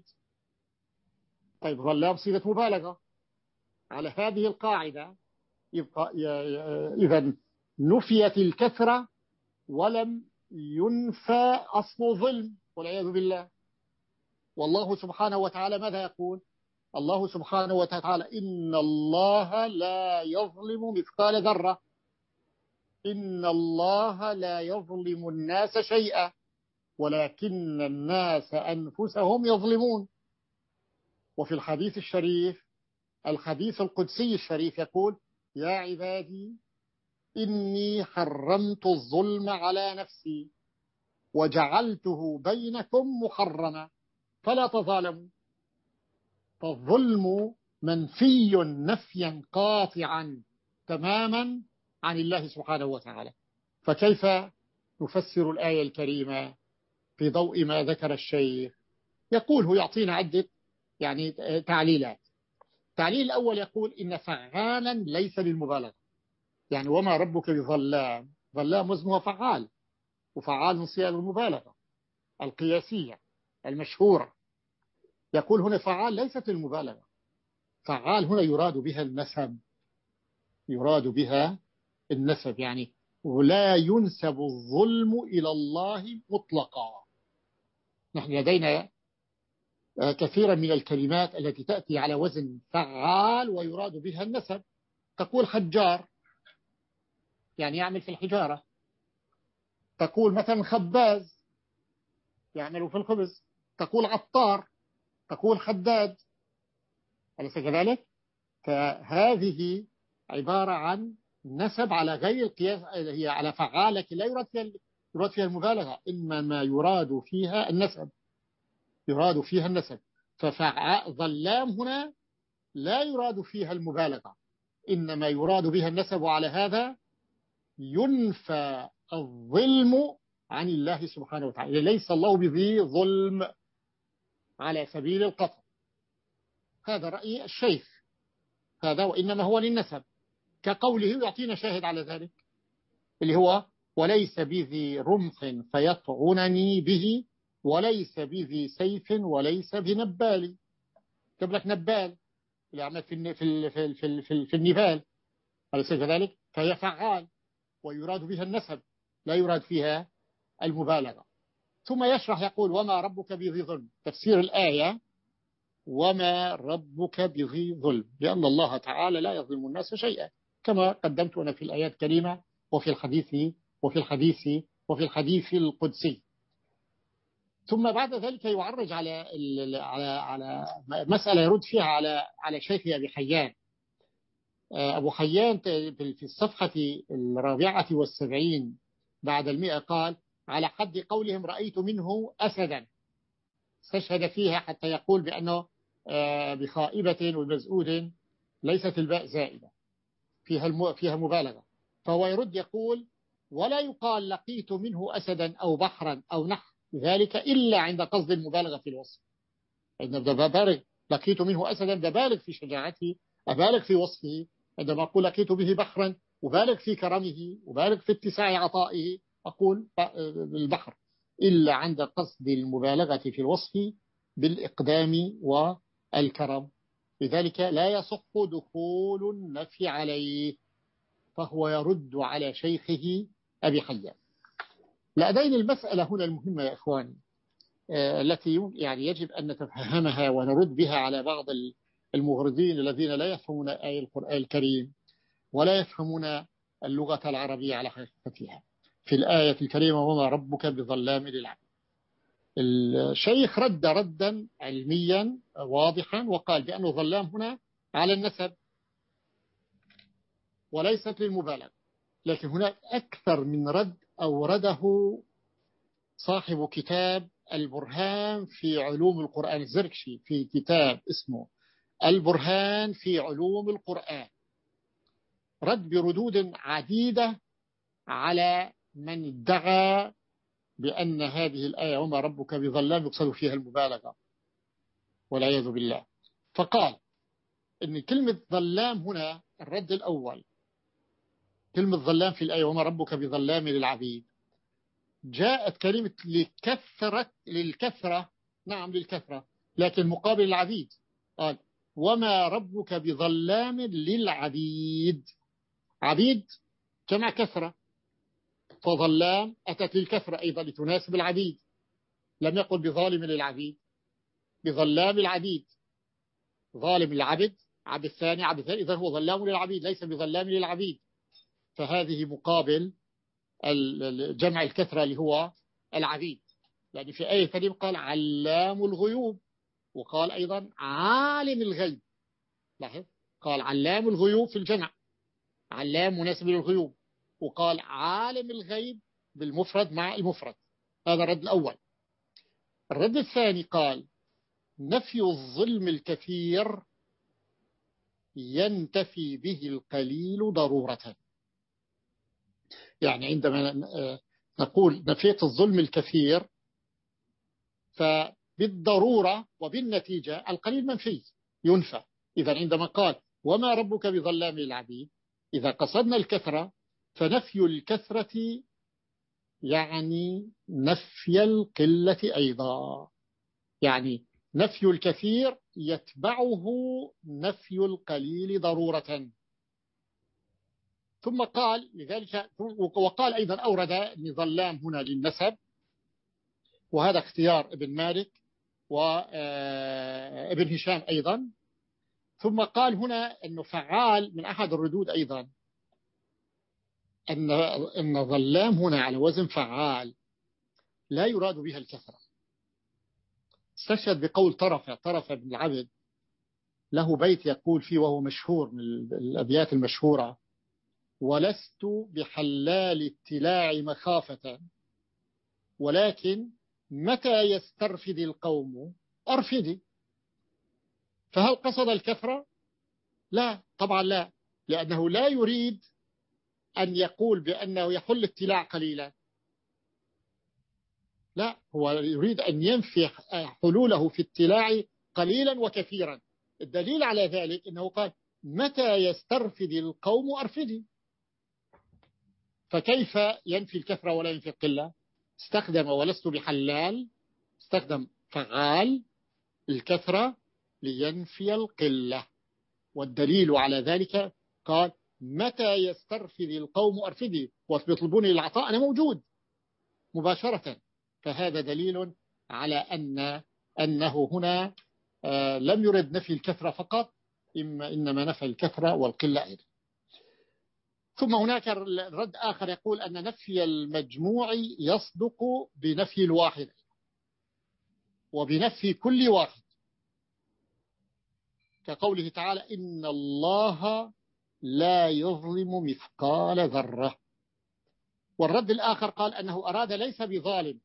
طيب ظلام صيغة مبالغة. على هذه القاعدة يبقى إذا نفيت الكثرة ولم ينفى أصل ظلم والعياذ بالله. والله سبحانه وتعالى ماذا يقول؟ الله سبحانه وتعالى إن الله لا يظلم مثقال ذرة، إن الله لا يظلم الناس شيئا ولكن الناس أنفسهم يظلمون. وفي الحديث الشريف الحديث القدسي الشريف يقول يا عبادي إني حرمت الظلم على نفسي وجعلته بينكم محرما فلا تظالموا. فالظلم منفي نفيا قاطعا تماما عن الله سبحانه وتعالى. فكيف نفسر الآية الكريمة في ضوء ما ذكر الشيخ؟ يقول هو يعطينا عدة يعني تعليلات. التعليل الأول يقول إن فعالا ليس للمبالغة، يعني وما ربك بظلام، ظلام وزنه فعال، وفعال من صيغ المبالغة القياسية المشهورة. يقول هنا فعال ليست للمبالغة، فعال هنا يراد بها النسب، يراد بها النسب، يعني ولا ينسب الظلم إلى الله مطلقا. نحن لدينا كثيرا من الكلمات التي تأتي على وزن فعال ويراد بها النسب. تقول حجار يعني يعمل في الحجارة، تقول مثلا خباز يعمل في الخبز، تقول عطار، تقول حداد، أليس كذلك؟ فهذه عبارة عن نسب على غير القياس، هي على فعال لكن لا يراد فيها يراد فيها المبالغة، إنما ما يراد فيها النسب، يراد فيها النسب. فظلام هنا لا يراد فيها المبالغة، إنما يراد بها النسب، وعلى هذا ينفى الظلم عن الله سبحانه وتعالى. ليس الله بذي ظلم على سبيل القطع. هذا رأي الشيخ هذا، وإنما هو للنسب، كقوله يعطينا شاهد على ذلك اللي هو وليس بذي رمح فيطعنني به وليس بذي سيف وليس بنبال. جاب لك نبال اللي عمل في في في في في, في النبال، أليس كذلك؟ فهي فعال ويراد بها النسب لا يراد فيها المبالغة. ثم يشرح يقول وما ربك بذي ظلم. تفسير الآية وما ربك بذي ظلم، لأن الله تعالى لا يظلم الناس شيئا كما قدمت أنا في الآيات الكريمة وفي الحديث وفي الحديث وفي الحديث القدسي. ثم بعد ذلك يعرج على على على مسألة يرد فيها على على شيخ أبي حيان. أبو حيان في الصفحة الرابعة والسبعين بعد المئة قال على حد قولهم رأيت منه أسدا، استشهد فيها حتى يقول بأنه بخائبة ومزؤود ليست الباء زائدة فيها فيها مبالغة. فهو يرد يقول ولا يقال لقيت منه أسدا أو بحرا أو نحو ذلك إلا عند قصد المبالغة في الوصف. إن ببالغ لقيت منه أسدا ببالغ في شجاعته، أبالغ في وصفه. عندما أقول لقيت به بحرا أبالغ في كرمه، أبالغ في اتساع عطائه، أقول البحر، إلا عند قصد المبالغة في الوصف بالإقدام والكرم. لذلك لا يصح دخول النفي عليه، فهو يرد على شيخه أبي حيان. لدينا المسألة هنا المهمة يا إخواني التي يعني يجب أن نتفهمها ونرد بها على بعض المغرضين الذين لا يفهمون آية القرآن الكريم ولا يفهمون اللغة العربية على حقيقتها. في الآية الكريمة وما ربك بظلام للعبيد، الشيخ رد ردا علميا واضحا وقال بأنه ظلام هنا على النسب وليست للمبالغة. لكن هناك أكثر من رد أورده صاحب كتاب البرهان في علوم القرآن الزركشي في كتاب اسمه البرهان في علوم القرآن رد بردود عديدة على من ادعى بأن هذه الآية وما ربك بظلام يقصد فيها المبالغة والعياذ بالله. فقال إن كلمة ظلام هنا الرد الأول، كلمة ظلام في الآية وما ربك بظلام للعبيد جاءت كلمة لكثرة للكثرة، نعم للكثرة، لكن مقابل العبيد قال وما ربك بظلام للعبيد. عبيد جمع كثرة، فظلام أتت للكثرة أيضا لتناسب العبيد، لم يقل بظالم للعبيد، بظلام العبيد، ظالم العبد عبد الثاني عبد الثاني، إذا هو ظلام للعبيد ليس بظلام للعبيد. فهذه مقابل جمع الكثرة اللي هو العبيد. يعني في آية كريم قال علام الغيوب، وقال أيضا عالم الغيب. لاحظ قال علام الغيوب في الجمع، علام مناسب للغيوب، وقال عالم الغيب بالمفرد مع المفرد. هذا الرد الأول. الرد الثاني قال نفي الظلم الكثير ينتفي به القليل ضرورة. يعني عندما نقول نفيت الظلم الكثير فبالضرورة وبالنتيجة القليل منفي ينفى. إذا عندما قال وما ربك بظلام للعبيد، إذا قصدنا الكثرة فنفي الكثرة يعني نفي القلة أيضا، يعني نفي الكثير يتبعه نفي القليل ضرورة. ثم قال لذلك، وقال أيضا أورد أن ظلام هنا للنسب، وهذا اختيار ابن مالك وابن هشام أيضا. ثم قال هنا أنه فعال من أحد الردود أيضا أن أن ظلام هنا على وزن فعال لا يراد بها الكثرة. استشهد بقول طرفة طرفة بن العبد، له بيت يقول فيه وهو مشهور من الأبيات المشهورة: ولست بحلال التلاع مخافة ولكن متى يسترفد القوم أرفدي. فهل قصد الكثرة؟ لا طبعا لا، لأنه لا يريد أن يقول بأنه يحل التلاع قليلا، لا، هو يريد أن ينفي حلوله في التلاع قليلا وكثيرا. الدليل على ذلك أنه قال متى يسترفد القوم أرفدي، فكيف ينفي الكثرة ولا ينفي القلة؟ استخدم ولست بحلال، استخدم فعال الكثرة لينفي القلة، والدليل على ذلك قال متى يسترفد القوم أرفدي، ويطلبوني للعطاء أنا موجود مباشرة. فهذا دليل على أن أنه هنا لم يرد نفي الكثرة فقط، إما إنما نفي الكثرة والقلة أيضا. ثم هناك رد آخر يقول أن نفي المجموع يصدق بنفي الواحد وبنفي كل واحد، كقوله تعالى إن الله لا يظلم مثقال ذرة. والرد الآخر قال أنه أراد ليس بظالم،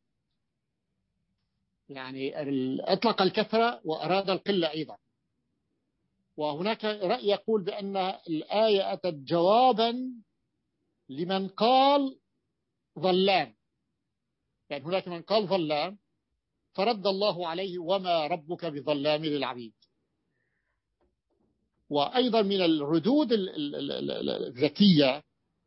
يعني أطلق الكثرة وأراد القلة أيضا. وهناك رأي يقول بأن الآية أتت جوابا لمن قال ظلام، يعني هناك من قال ظلام فرد الله عليه وما ربك بظلام للعبيد. وأيضا من الردود الذكية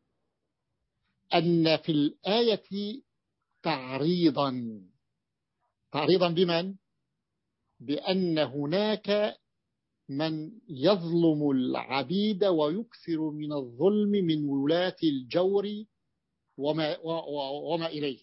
أن في الآية تعريضا، تعريضا بمن؟ بأن هناك من يظلم العبيد ويكثر من الظلم من ولاة الجور وما, وما إليه،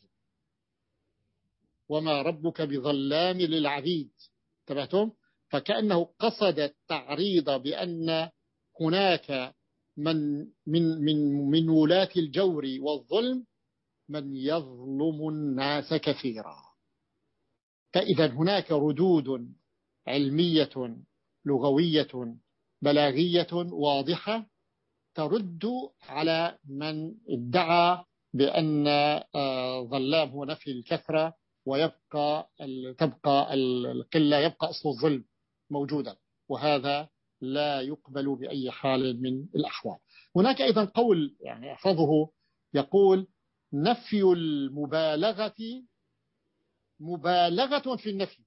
وما ربك بظلام للعبيد. تبعتم؟ فكأنه قصد التعريض بأن هناك من من من من ولاة الجور والظلم من يظلم الناس كثيرا. فإذا هناك ردود علمية لغوية بلاغية واضحة ترد على من ادعى بأن ظلام هو نفي الكثرة ويبقى تبقى القلة، يبقى أصل الظلم موجودا. وهذا لا يقبل بأي حال من الأحوال. هناك أيضا قول يعني أحفظه يقول: نفي المبالغة مبالغة في النفي.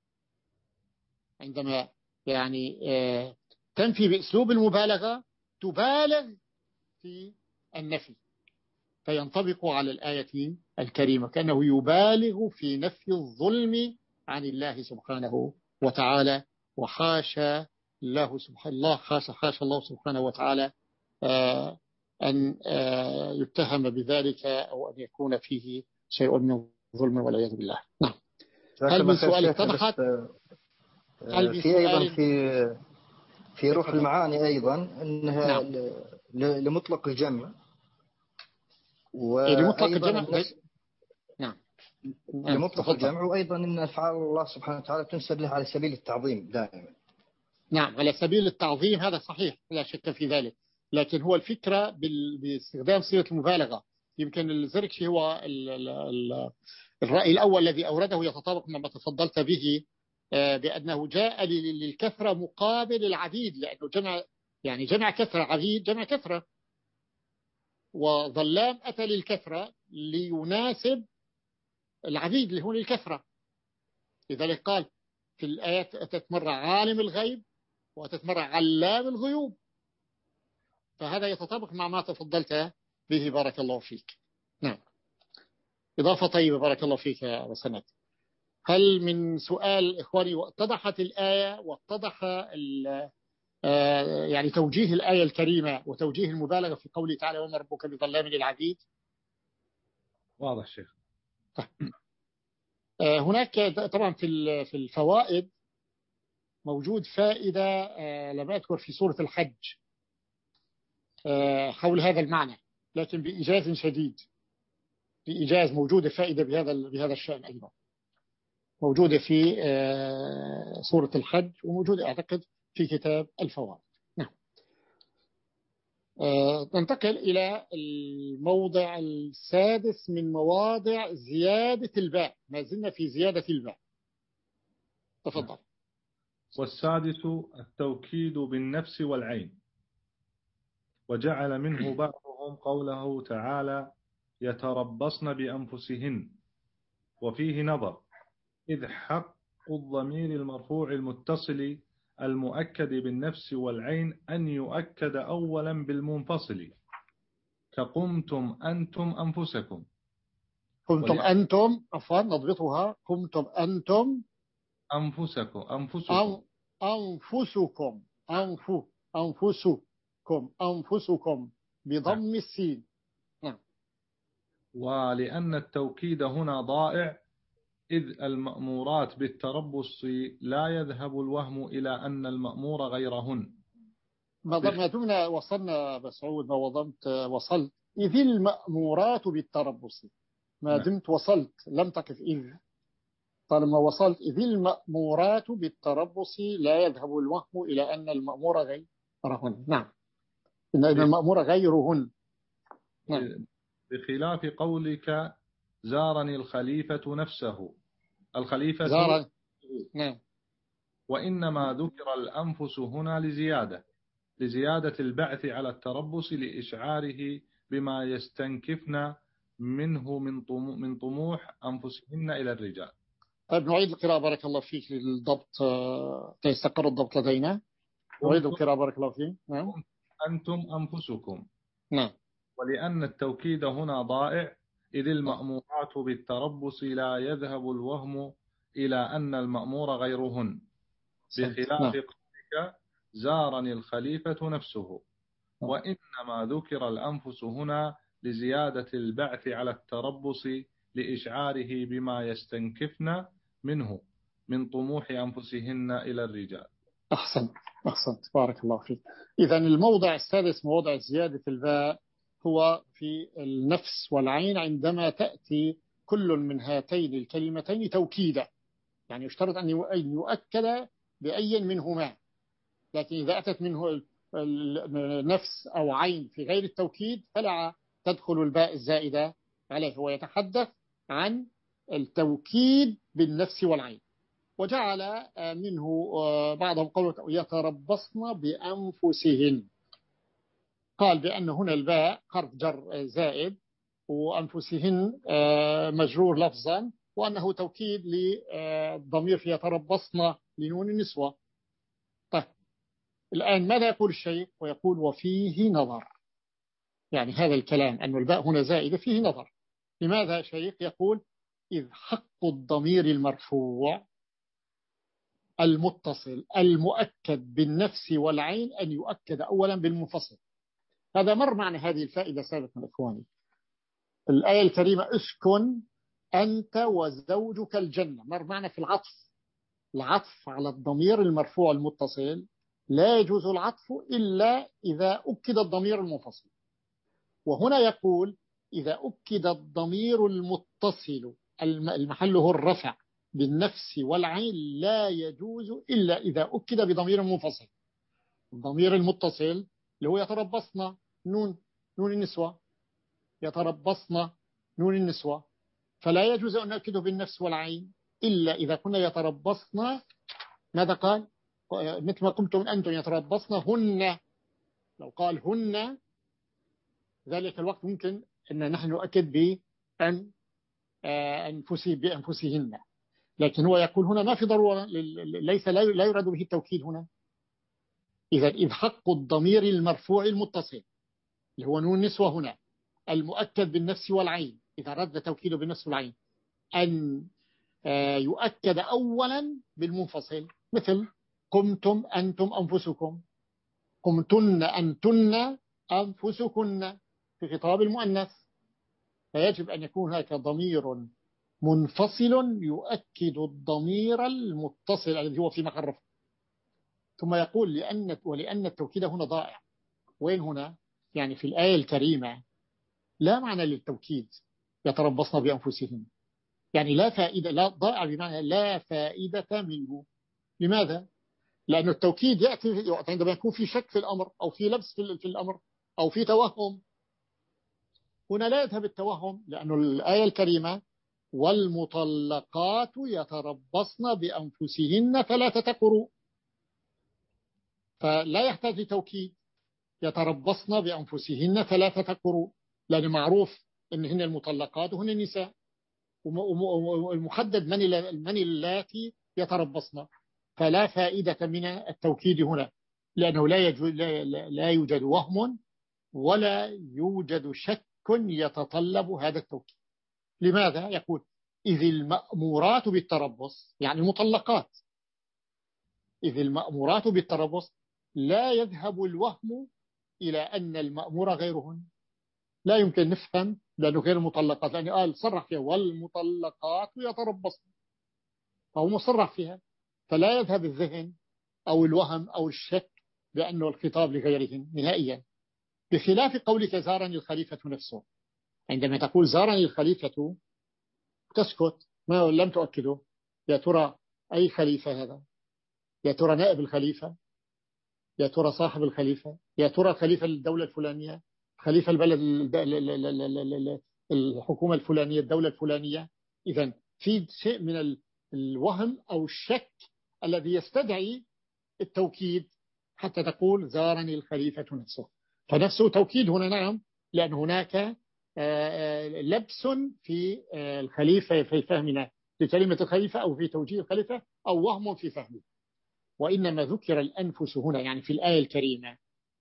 عندما يعني تنفي بأسلوب المبالغة تبالغ في النفي، فينطبق على الآية الكريمة كأنه يبالغ في نفي الظلم عن الله سبحانه وتعالى، وحاشا الله سبحانه الله حاشا حاشا الله سبحانه وتعالى أن يتهم بذلك أو أن يكون فيه شيء من ظلم والعياذ بالله. نعم. هل من سؤال اتضحت؟ في أيضا في في روح المعاني أيضا أنها نعم. لمطلق الجمع لمطلق الجمع نفس... نعم. لمطلق الجمع، وأيضا أن أفعال الله سبحانه وتعالى تنسب له على سبيل التعظيم دائما. نعم، على سبيل التعظيم، هذا صحيح لا شك في ذلك، لكن هو الفكرة باستخدام صيغة المبالغة. يمكن الزركشي هو ال ال ال الرأي الأول الذي أورده يتطابق مع ما تفضلت به، بأنه جاء للكثرة مقابل العديد، لأنه جمع يعني جمع كثرة، عديد جمع كثرة، وظلام أتى للكثرة ليناسب العديد اللي هو للكثرة. لذلك قال في الآيات أتت مرة عالم الغيب وأتت مرة علام الغيوب، فهذا يتطابق مع ما تفضلت به بارك الله فيك. نعم، إضافة طيبة بارك الله فيك يا وسند. هل من سؤال إخواني؟ واتضحت الآية واتضح يعني توجيه الآية الكريمة وتوجيه المبالغة في قوله تعالى: وما ربك بظلام للعبيد. واضح شيخ. هناك طبعا في في الفوائد موجود فائدة لم أذكر في سورة الحج حول هذا المعنى، لكن بإيجاز شديد، بإيجاز موجودة فائدة بهذا بهذا الشأن أيضا، موجودة في سورة الحج وموجودة أعتقد في كتاب الفوائد. نعم. ننتقل إلى الموضع السادس من مواضع زيادة الباء، ما زلنا في زيادة الباء. تفضل. والسادس التوكيد بالنفس والعين، وجعل منه بعضهم قوله تعالى: يتربصن بأنفسهن، وفيه نظر، إذ حق الضمير المرفوع المتصل المؤكد بالنفس والعين أن يؤكد أولا بالمنفصل، كقمتم أنتم أنفسكم. قمتم أنتم، عفوا نضبطها، قمتم أنتم أنفسكم أنفسكم أن أنفسكم أنفو أنفسكم أنفسكم بضم السين. نعم. ولأن التوكيد هنا ضائع، إذ المأمورات بالتربص لا يذهب الوهم إلى أن المأمور غيرهن. ما دمنا وصلنا بسعود، ما وضمت وصلت إذ المأمورات بالتربص، ما دمت وصلت لم تقف إذ، طالما وصلت إذ المأمورات بالتربص لا يذهب الوهم إلى أن المأمور غيرهن. نعم، إن المأمور غيرهن. نعم. بخلاف قولك زارني الخليفة نفسه، الخليفة زار. نعم. وإنما ذكر الأنفس هنا لزيادة لزيادة البعث على التربص لإشعاره بما يستنكفن منه من طموح أنفسهن إلى الرجال. طيب نعيد القراءة بارك الله فيك للضبط، تيستقر الضبط لدينا. نعيد القراءة بارك الله فيك. نعم. أنتم أنفسكم. نعم. ولأن التوكيد هنا ضائع، إذ المأمورات بالتربص لا يذهب الوهم إلى أن المأمور غيرهن، بخلاف نعم. قولك زارني الخليفة نفسه. وإنما ذكر الأنفس هنا لزيادة البعث على التربص لإشعاره بما يستنكفن منه من طموح أنفسهن إلى الرجال. أحسنت أحسنت بارك الله فيك. إذا الموضع السادس موضع زيادة الباء هو في النفس والعين، عندما تأتي كل من هاتين الكلمتين توكيدا، يعني يشترط أن يؤكد بأي منهما، لكن إذا أتت منه نفس أو عين في غير التوكيد فلا تدخل الباء الزائدة عليه. هو يتحدث عن التوكيد بالنفس والعين، وجعل منه بعضهم قوله يتربصن بأنفسهن، قال بأن هنا الباء حرف جر زائد وأنفسهن مجرور لفظا، وأنه توكيد للضمير في يتربصن لنون النسوة. طيب الآن ماذا يقول الشيخ؟ ويقول وفيه نظر، يعني هذا الكلام أن الباء هنا زائدة فيه نظر. لماذا يا شيخ؟ يقول إذ حق الضمير المرفوع المتصل المؤكد بالنفس والعين أن يؤكد أولا بالمنفصل. هذا مر معنى هذه الفائدة سابقا إخواني. الآية الكريمة اسكن أنت وزوجك الجنة، مر معنى في العطف، العطف على الضمير المرفوع المتصل لا يجوز العطف إلا إذا أكد الضمير المنفصل. وهنا يقول إذا أكد الضمير المتصل المحله الرفع بالنفس والعين لا يجوز إلا إذا أكد بضمير منفصل. الضمير المتصل اللي هو يتربصن نون نون النسوة، يتربصن نون النسوة، فلا يجوز أن نأكده بالنفس والعين إلا إذا كنا يتربصن. ماذا قال؟ مثل ما قمتم أنتم يتربصن هن، لو قال هن ذلك الوقت ممكن أن نحن نؤكد بأن أنفسي بأنفسهن، لكن هو يقول هنا ما في ضرورة، ليس لا يراد به التوكيد هنا. إذا إذ حق الضمير المرفوع المتصل اللي هو نون نسوة هنا المؤكد بالنفس والعين، إذا رد توكيده بالنفس والعين أن يؤكد أولا بالمنفصل، مثل قمتم أنتم أنفسكم، قمتن أنتن أنفسكن في خطاب المؤنث، فيجب أن يكون هناك ضمير منفصل يؤكد الضمير المتصل الذي هو في محل رفع. ثم يقول لأن ولأن التوكيد هنا ضائع. وين هنا؟ يعني في الآية الكريمة لا معنى للتوكيد يتربصن بأنفسهم، يعني لا فائدة، لا ضائع بمعنى لا فائدة منه. لماذا؟ لأن التوكيد يأتي عندما يكون في شك في الأمر أو في لبس في الأمر أو في توهم. هنا لا يذهب التوهم، لأن الآية الكريمة والمطلقات يتربصن بأنفسهن ثلاثة قروء، فلا يحتاج لتوكيد يتربصن بأنفسهن ثلاثة قروء، لأن معروف أنهن المطلقات وهن النساء، والمحدد من من اللاتي يتربصن، فلا فائدة من التوكيد هنا، لأنه لا يوجد لا يوجد وهم ولا يوجد شك يتطلب هذا التوكيد. لماذا؟ يقول إذ المأمورات بالتربص يعني المطلقات، إذ المأمورات بالتربص لا يذهب الوهم إلى أن المأمور غيرهن، لا يمكن نفهم لأنه غير المطلقات، لأنه قال صرح فيها والمطلقات يتربصن، فهو مصرح فيها، فلا يذهب الذهن أو الوهم أو الشك بأنه الخطاب لغيرهن نهائيا. بخلاف قولك زارني الخليفة نفسه، عندما تقول زارني الخليفة تسكت، ما لم تؤكده. يا ترى أي خليفة هذا؟ يا ترى نائب الخليفة؟ يا ترى صاحب الخليفة؟ يا ترى الخليفة الدولة الفلانية؟ خليفة البلد الحكومة الفلانية، الدولة الفلانية؟ إذن في شيء من الوهم أو الشك الذي يستدعي التوكيد حتى تقول زارني الخليفة نفسه، فنفسه توكيد هنا نعم، لأن هناك لبس في الخليفة في فهمنا لكلمة الخليفة أو في توجيه الخليفة أو وهم في فهمه. وإنما ذكر الأنفس هنا يعني في الآية الكريمة.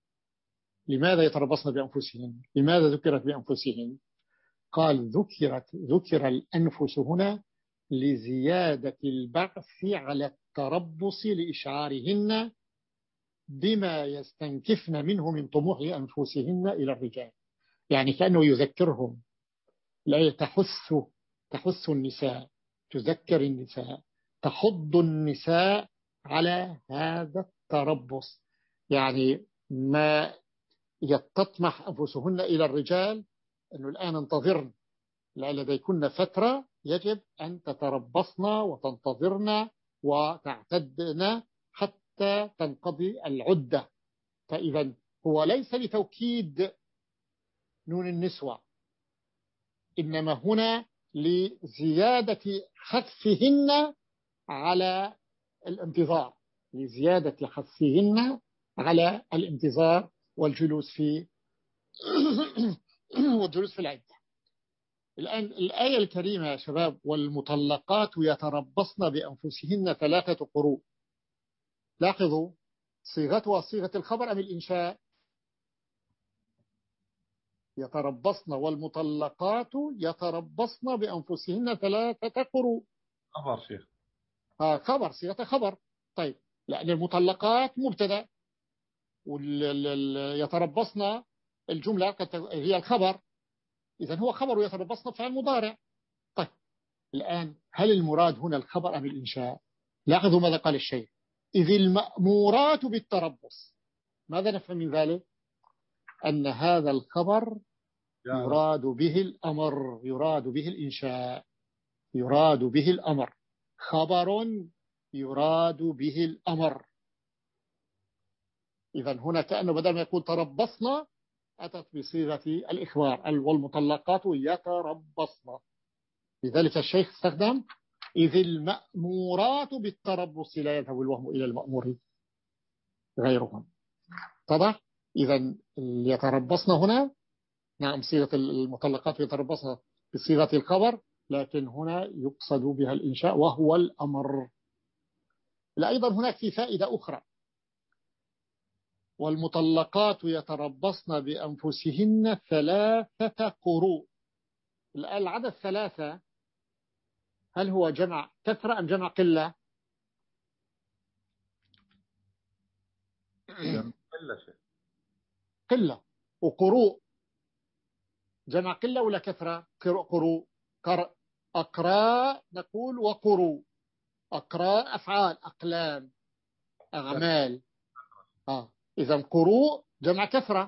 لماذا يتربصن بأنفسهم؟ لماذا ذكرت بأنفسهم؟ قال ذكرت ذكر الأنفس هنا لزيادة البعث على التربص لإشعارهن بما يستنكفن منه من طموح أنفسهن إلى الرجال، يعني كأنه يذكرهم. الآية تحث تحث النساء، تذكر النساء، تحض النساء على هذا التربص، يعني ما يتطمح أنفسهن إلى الرجال أنه الآن انتظرن لديكن فترة يجب أن تتربصن وتنتظرن وتعتدن حتى تنقضي العدة. فإذا هو ليس لتوكيد نون النسوة، إنما هنا لزيادة حثهن على الانتظار، لزيادة حثهن على الانتظار والجلوس في والجلوس في العدة. الآن الآية الكريمة يا شباب: والمطلقات يتربصن بأنفسهن ثلاثة قروء. لاحظوا صيغتها صيغة الخبر أم الإنشاء؟ يتربصن والمطلقات يتربصن بأنفسهن ثلاثة قروء. خبر شيخ. آه خبر، صيغة خبر. طيب، لأن المطلقات مبتدأ ويتربصن الجملة هي الخبر، إذن هو خبر يتربصن فعل مضارع. طيب الآن هل المراد هنا الخبر أم الإنشاء؟ لاحظوا ماذا قال الشيخ: إذ المأمورات بالتربص. ماذا نفهم من ذلك؟ أن هذا الخبر يراد به الأمر، يراد به الإنشاء، يراد به الأمر. خبر يراد به الأمر. إذن هنا كأنه بدل ما يقول تربصنا أتت بصيغة الإخبار: والمطلقات يتربصن. لذلك الشيخ استخدم إذ المأمورات بالتربص لا يذهب الوهم إلى المأمور غيرهم. طبعا إذن يتربصن هنا نعم صيغة المطلقات يتربصن بصيغة الخبر، لكن هنا يقصد بها الإنشاء وهو الأمر. لا أيضا هناك في فائدة أخرى: والمطلقات يتربصن بأنفسهن ثلاثة قروء. الآن العدد ثلاثة هل هو جمع كثرة أم جمع قلة؟ قلة. قلة. وقروء جمع قلة ولا كثرة؟ قروء. قرء أقراء نقول وقروء. أقراء أفعال، أقلام، أعمال. آه. إذا قروء جمع كثرة،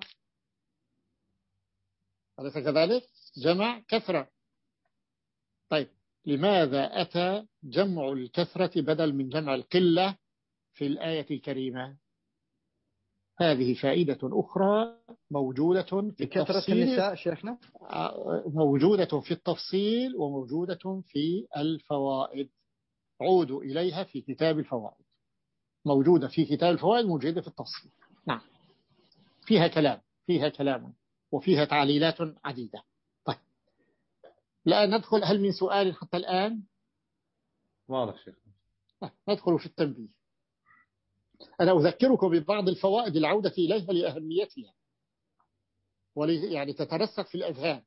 أليس كذلك؟ جمع كثرة. طيب لماذا أتى جمع الكثرة بدل من جمع القلة في الآية الكريمة؟ هذه فائدة أخرى موجودة في كثرة النساء شيخنا، موجودة في التفصيل وموجودة في الفوائد. عودوا إليها في كتاب الفوائد، موجودة في كتاب الفوائد، موجودة في التفصيل. نعم فيها كلام، فيها كلام وفيها تعليلات عديدة. طيب لا ندخل، هل من سؤال حتى الآن؟ واضح شيخ. ندخل في التنبيه. أنا أذكركم ببعض الفوائد العودة إليها لأهميتها ولي يعني تترسخ في الأذهان.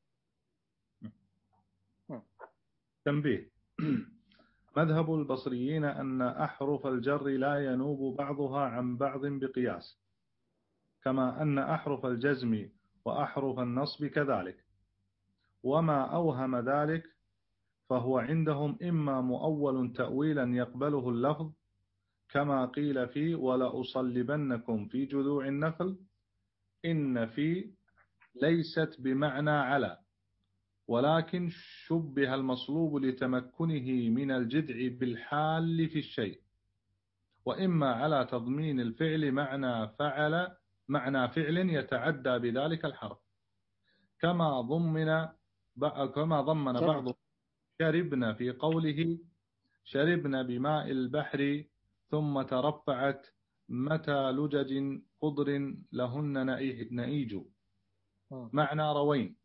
تنبيه: مذهب البصريين أن أحرف الجر لا ينوب بعضها عن بعض بقياس، كما أن أحرف الجزم وأحرف النصب كذلك، وما أوهم ذلك فهو عندهم إما مؤول تأويلا يقبله اللفظ، كما قيل في ولأصلبنكم في جذوع النخل، إن في ليست بمعنى على، ولكن شبه المصلوب لتمكنه من الجذع بالحال في الشيء، وإما على تضمين الفعل معنى فعل معنى فعل يتعدى بذلك الحرف، كما ضمن كما ضمن بعض شربنا في قوله شربنا بماء البحر ثم ترفعت متى لجج خضر لهن نئيج، معنى روين.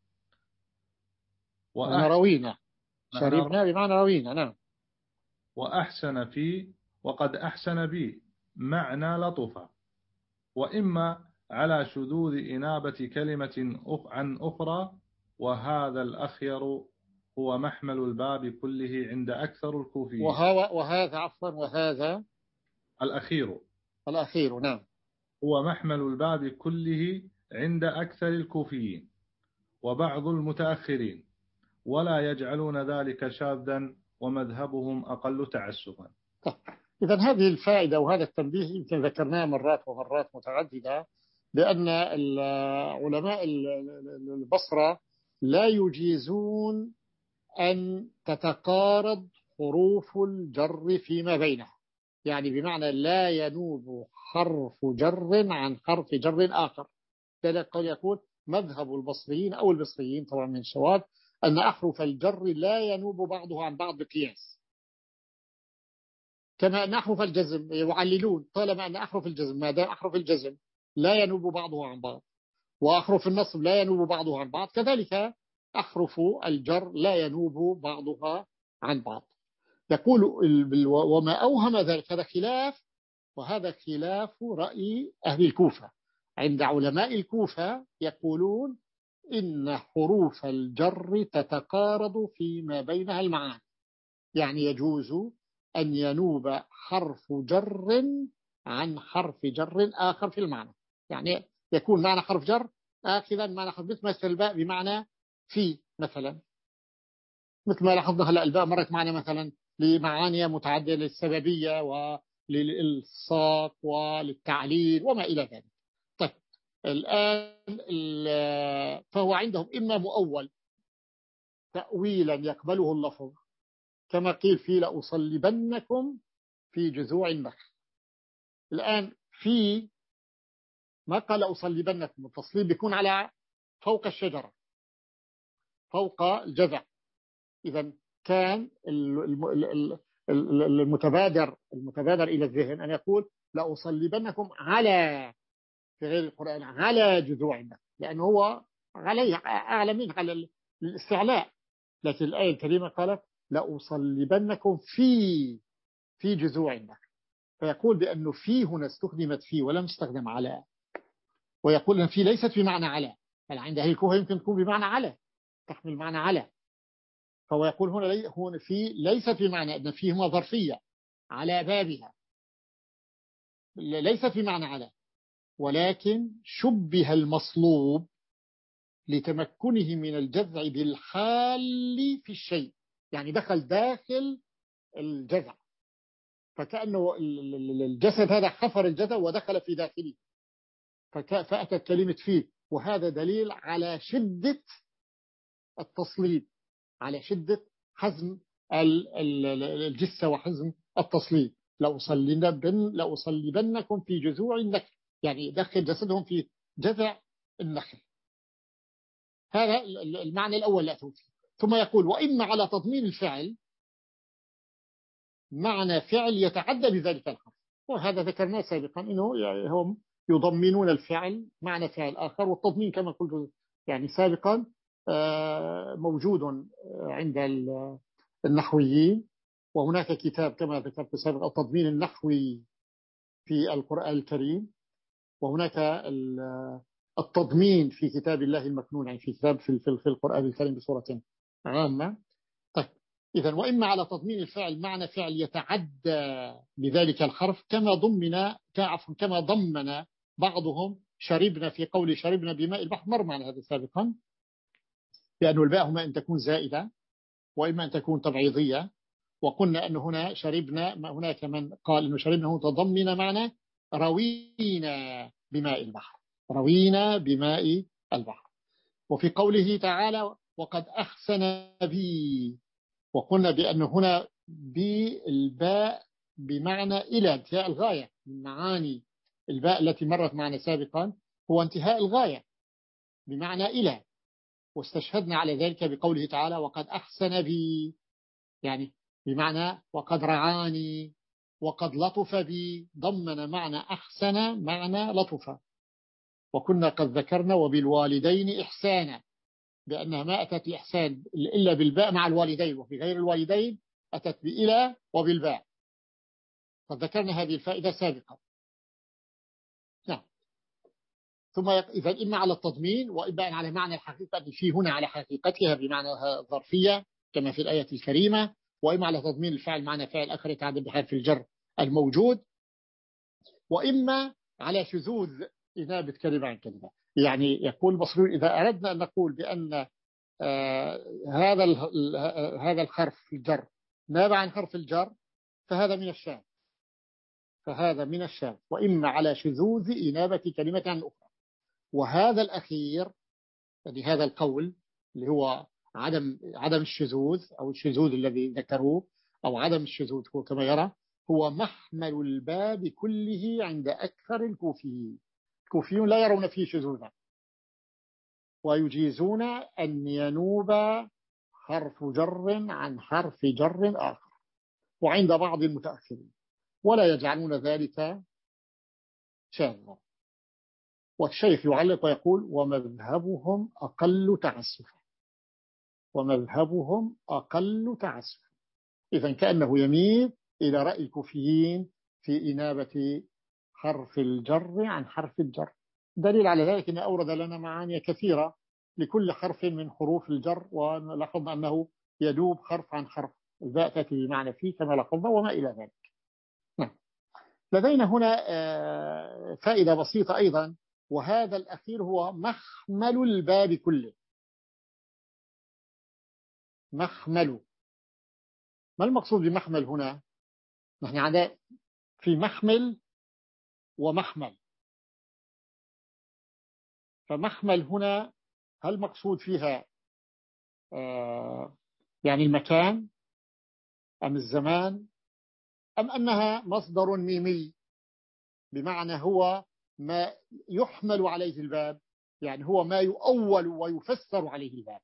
معنى روينا، شربنا بمعنى روينا. نعم. وأحسن في وقد أحسن بي معنى لطفة، وإما على شذوذ إنابة كلمة عن أخرى، وهذا الأخير هو محمل الباب كله عند أكثر الكوفيين. وهذا عفوا وهذا الأخير الأخير نعم هو محمل الباب كله عند أكثر الكوفيين وبعض المتأخرين، ولا يجعلون ذلك شاذا، ومذهبهم أقل تعسفا. إذن هذه الفائدة وهذا التنبيه يمكن ذكرناه مرات ومرات متعددة، بأن علماء البصرة لا يجيزون أن تتقارض حروف الجر فيما بينها، يعني بمعنى لا ينوب حرف جر عن حرف جر آخر. ذلك قد يقول مذهب البصريين أو البصريين طبعا من شواد أن أحرف الجر لا ينوب بعضها عن بعض بقياس. كما أن أحرف الجزم يعللون طالما أن أحرف الجزم ما دام أحرف الجزم لا ينوب بعضها عن بعض، وأحرف النصب لا ينوب بعضها عن بعض، كذلك أحرف الجر لا ينوب بعضها عن بعض. يقول وما أوهم ذلك، هذا خلاف، وهذا خلاف رأي أهل الكوفة. عند علماء الكوفة يقولون إن حروف الجر تتقارض فيما بينها المعاني، يعني يجوز أن ينوب حرف جر عن حرف جر آخر في المعنى، يعني يكون معنى حرف جر آخذا معنى حرف، مثل الباء بمعنى في مثلا، مثل ما لاحظنا هلا الباء مرت معنا مثلا لمعاني متعددة للسببية وللإلصاق وللتعليل وما إلى ذلك. طيب الآن فهو عندهم إما مؤول تأويلا يقبله اللفظ كما قيل في لأصلبنكم في جذوع النخل. الآن في ما قال أصلبنكم، التصليب بيكون على فوق الشجرة فوق الجذع، إذا كان المتبادر المتبادر إلى الذهن أن يقول لأصلبنكم على، في غير القرآن على جذوع النخل، لأنه هو عليه أعلى منه على الاستعلاء، لكن الآية الكريمة قالت لأصلبنكم في في جذوع النخل، فيقول بأنه في هنا استخدمت في ولم تستخدم على، ويقول أن في ليست بمعنى على، بل عند أهل الكوفة يمكن تكون بمعنى على، تحمل معنى على، فهو يقول هنا لي هون في ليست بمعنى أن في هنا ظرفية على بابها، ليست بمعنى على، ولكن شبه المصلوب لتمكنه من الجذع بالحال في الشيء، يعني دخل داخل الجذع، فكأنه الجسد هذا حفر الجذع ودخل في داخله، فأتت كلمة فيه، وهذا دليل على شدة التصليب، على شدة حزم الجثة وحزم التصليب. لأصلبن لأصلبنكم في جذوع النخل، يعني دخل جسدهم في جذع النخل، هذا المعنى الأول لا توفي. ثم يقول وإما على تضمين الفعل معنى فعل يتعدى بذلك الحرف، وهذا ذكرناه سابقا أنه يعني هم يضمنون الفعل معنى فعل آخر، والتضمين كما قلت يعني سابقا موجود عند النحويين، وهناك كتاب كما ذكرت سابقا التضمين النحوي في القرآن الكريم، وهناك التضمين في كتاب الله المكنون، يعني في كتاب في في القرآن الكريم بصورة عامة. طيب إذا وإما على تضمين الفعل معنى فعل يتعدى بذلك الحرف كما ضمن كما ضمن بعضهم شربنا في قول شربنا بماء البحر، مر معنا هذا سابقا، لأن الباء هما أن تكون زائدة وإما أن تكون تبعيضية، وقلنا أن هنا شربنا، هناك من قال أنه شربنا هو تضمن معنى روينا بماء البحر، روينا بماء البحر. وفي قوله تعالى وقد أحسن بي، وقلنا بأن هنا بالباء بمعنى إلى انتهاء الغاية، من معاني الباء التي مرت معنا سابقا هو انتهاء الغاية بمعنى إلى، واستشهدنا على ذلك بقوله تعالى وقد أحسن بي، يعني بمعنى وقد رعاني وقد لطف بي، ضمن معنى أحسن معنى لطف. وكنا قد ذكرنا وبالوالدين إحسانا، بأنها ما أتت الإحسان إلا بالباء مع الوالدين، وفي غير الوالدين أتت بإلى وبالباء، قد ذكرنا هذه الفائدة سابقا. نعم. ثم إذا إما على التضمين وإما على معنى الحقيقة في هنا على حقيقتها بمعنى ظرفية كما في الآية الكريمة، وإما على تضمين الفعل معنى فعل آخر يتعدى بحرف الجر الموجود، وإما على شذوذ إنابة كلمة عن كلمة. يعني يقول المصريون إذا أردنا أن نقول بأن آه هذا هذا الحرف الجر نابع عن حرف الجر فهذا من الشاذ، فهذا من الشاذ، وإما على شذوذ إنابة كلمة عن أخرى. وهذا الأخير يعني هذا القول اللي هو عدم عدم الشذوذ أو الشذوذ الذي ذكروه أو عدم الشذوذ هو كما يرى هو محمل الباب كله عند أكثر الكوفيين. الكوفيون لا يرون فيه شذوذا، ويجيزون أن ينوب حرف جر عن حرف جر آخر، وعند بعض المتأخرين ولا يجعلون ذلك شاذا. والشيخ يعلق ويقول ومذهبهم أقل تعسفا، ومذهبهم أقل تعسفا. إذن كأنه يميل إلى رأي الكوفيين في إنابة حرف الجر عن حرف الجر. دليل على ذلك أن أورد لنا معاني كثيرة لكل حرف من حروف الجر، ونلاحظنا أنه يدوب حرف عن حرف. الباء تأتي بمعنى فيه كما لاحظنا وما إلى ذلك. نعم. لدينا هنا فائدة بسيطة أيضا، وهذا الأخير هو محمل الباب كله. محمل، ما المقصود بمحمل هنا؟ نحن عندنا في محمل ومحمل. فمحمل هنا هل مقصود فيها آه يعني المكان أم الزمان، أم أنها مصدر ميمي بمعنى هو ما يحمل عليه الباب، يعني هو ما يؤول ويفسر عليه الباب.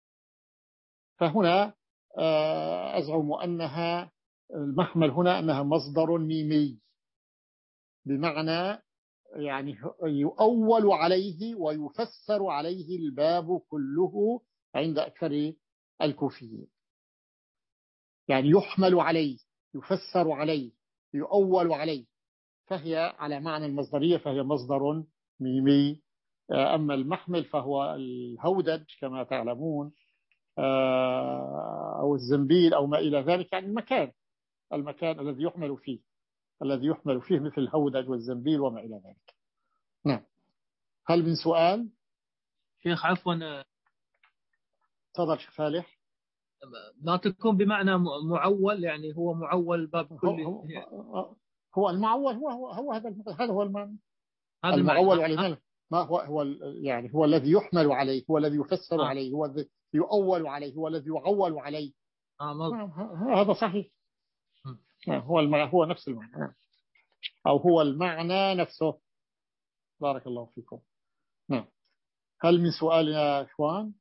فهنا آه أزعم أنها المحمل هنا أنها مصدر ميمي بمعنى يعني يؤول عليه ويفسر عليه الباب كله عند أكثر الكوفيين. يعني يحمل عليه، يفسر عليه، يؤول عليه، فهي على معنى المصدرية، فهي مصدر ميمي. أما المحمل فهو الهودج كما تعلمون، أو الزنبيل أو ما إلى ذلك، يعني المكان المكان الذي يحمل فيه الذي يحمل فيه مثل الهودج والزنبيل وما إلى ذلك. نعم. هل من سؤال؟ شيخ عفوا، تفضل شيخ فالح. لا تكون بمعنى معول، يعني هو معول باب كله. هو, هو, هو المعول هو هو, هو هذا هذا هو المعنى. هذا المعول عليه ما هو هو يعني هو الذي يحمل عليه، هو الذي يفسر آه. عليه، هو الذي يؤول عليه، هو الذي يعول عليه. آه هذا صحيح. هو المعنى، هو نفس المعنى، أو هو المعنى نفسه. بارك الله فيكم. نعم. هل من سؤال يا إخوان؟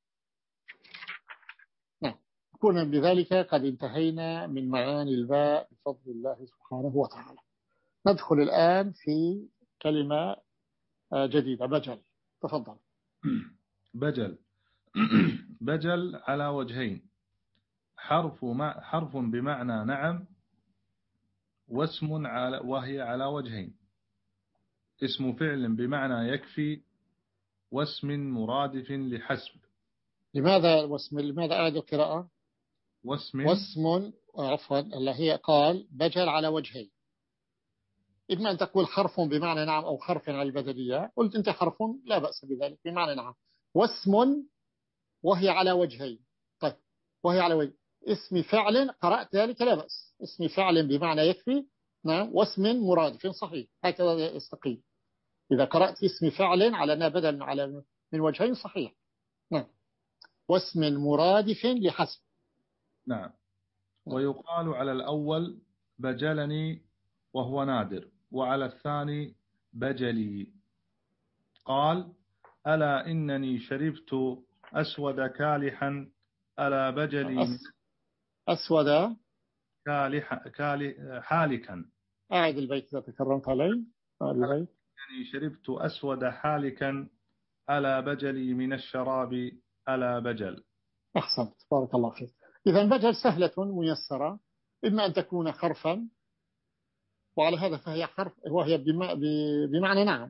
نعم. كنا بذلك قد انتهينا من معاني الباء بفضل الله سبحانه وتعالى. ندخل الآن في كلمة جديدة، بجل. تفضل. بجل. بجل على وجهين: حرف ما حرف بمعنى نعم، واسم على وهي على وجهين: اسم فعل بمعنى يكفي، واسم مرادف لحسب. لماذا واسم؟ لماذا أعد القراءة؟ واسم واسم عفوا اللي هي قال بجل على وجهين، إما أن تقول حرف بمعنى نعم أو حرف على البدلية. قلت أنت حرف لا بأس بذلك بمعنى نعم. واسم وهي على وجهين. طيب وهي على وجه اسم فعل قرأت ذلك لا بأس، اسم فعل بمعنى يكفي نعم، واسم مرادف صحيح، هكذا يستقيم. إذا قرأت اسم فعل على بدل على من وجهين صحيح. نعم. واسم مرادف لحسب. نعم. ويقال على الأول بجلني وهو نادر، وعلى الثاني بجلي. قال: ألا إنني شربت أسود كالحا ألا بجلي أس... أسود كالح... كالح... حالكا. أعد البيت إذا تكرمت علي. أعد البيت. إنني شربت أسود حالكا ألا بجلي من الشراب ألا بجل. أحسنت، بارك الله فيك. إذا بجل سهلة ميسرة، إما أن تكون حرفا، وعلى هذا فهي حرف وهي بمعنى نعم.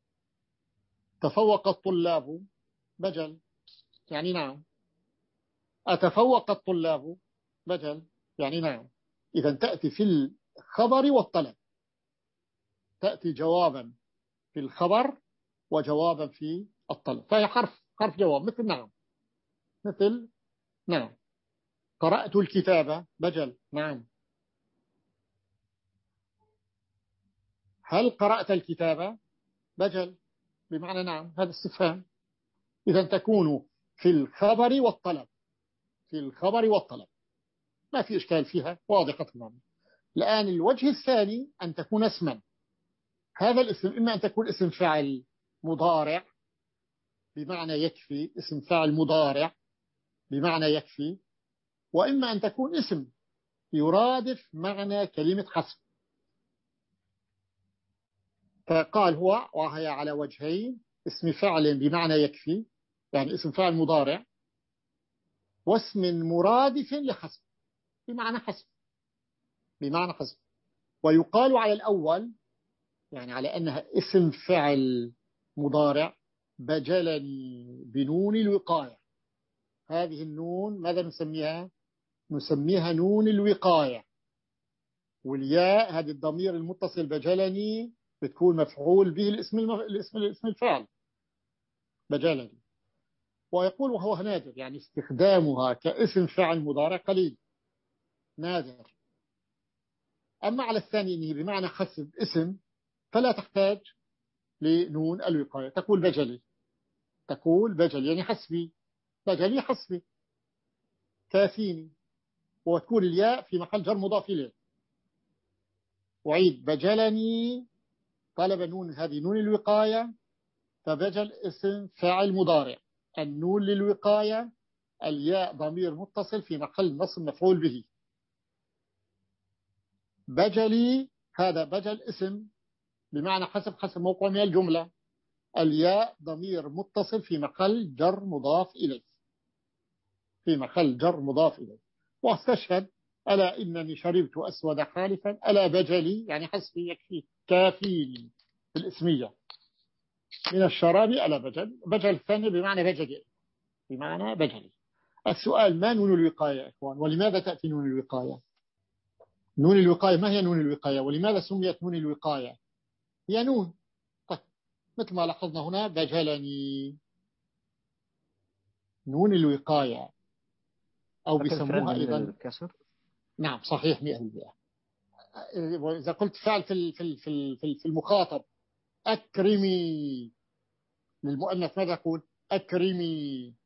تفوق الطلاب بجل يعني نعم. أتفوق الطلاب بجل يعني نعم. إذا تأتي في الخبر والطلب، تأتي جوابا في الخبر وجوابا في الطلب، فهي حرف حرف جواب مثل نعم. مثل نعم. قرأت الكتابة بجل نعم. هل قرأت الكتابة بجل بمعنى نعم، هذا استفهام. إذا تكون في الخبر والطلب، في الخبر والطلب ما في إشكال فيها، واضحة تماما. الآن الوجه الثاني أن تكون اسما. هذا الاسم إما أن تكون اسم فاعل مضارع بمعنى يكفي، اسم فاعل مضارع بمعنى يكفي، وإما أن تكون اسم يرادف معنى كلمة حسب. فقال هو وهي على وجهين: اسم فعل بمعنى يكفي، يعني اسم فعل مضارع، واسم مرادف لحسب بمعنى حسب، بمعنى حسب. ويقال على الأول يعني على أنها اسم فعل مضارع بجلني بنون الوقاية. هذه النون ماذا نسميها؟ نسميها نون الوقاية. والياء هذه الضمير المتصل بجلني بتكون مفعول به الاسم المف... الاسم الاسم الفعل بجلني. ويقول وهو نادر، يعني استخدامها كاسم فعل مضارع قليل نادر. أما على الثاني أنه بمعنى حسب اسم فلا تحتاج لنون الوقاية، تقول بجلي، تقول بجلي يعني حسبي، بجلي حسبي كافيني، وتكون الياء في محل جر مضاف إليه. وعيد: بجلني طلب نون، هذه نون الوقاية، فبجل اسم فاعل مضارع، النون للوقاية، الياء ضمير متصل في محل نصب مفعول به. بجلي هذا بجل اسم بمعنى حسب، حسب موقع من الجملة، الياء ضمير متصل في محل جر مضاف إليه، في محل جر مضاف إليه. واستشهد: ألا إنني شربت أسود حالفا، ألا بجلي يعني حسبي يكفي كافيني في الإسمية من الشراب، ألا بجل. بجل الثاني بمعنى بجلي، بمعنى بجلي. السؤال: ما نون الوقاية يا إخوان؟ ولماذا تأتي نون الوقاية؟ نون الوقاية ما هي نون الوقاية؟ ولماذا سميت نون الوقاية؟ هي نون، طيب مثل ما لاحظنا هنا بجلني، نون الوقاية أو بيسموها أيضا الكسر. نعم صحيح مئة بالمئة. وإذا قلت فعل في في في في المخاطب أكرمي، للمؤنث ماذا أقول؟ أكرمي.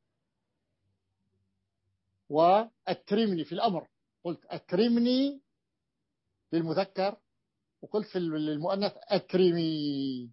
وأكرمني في الأمر قلت أكرمني للمذكر، وقلت في المؤنث أكرمي.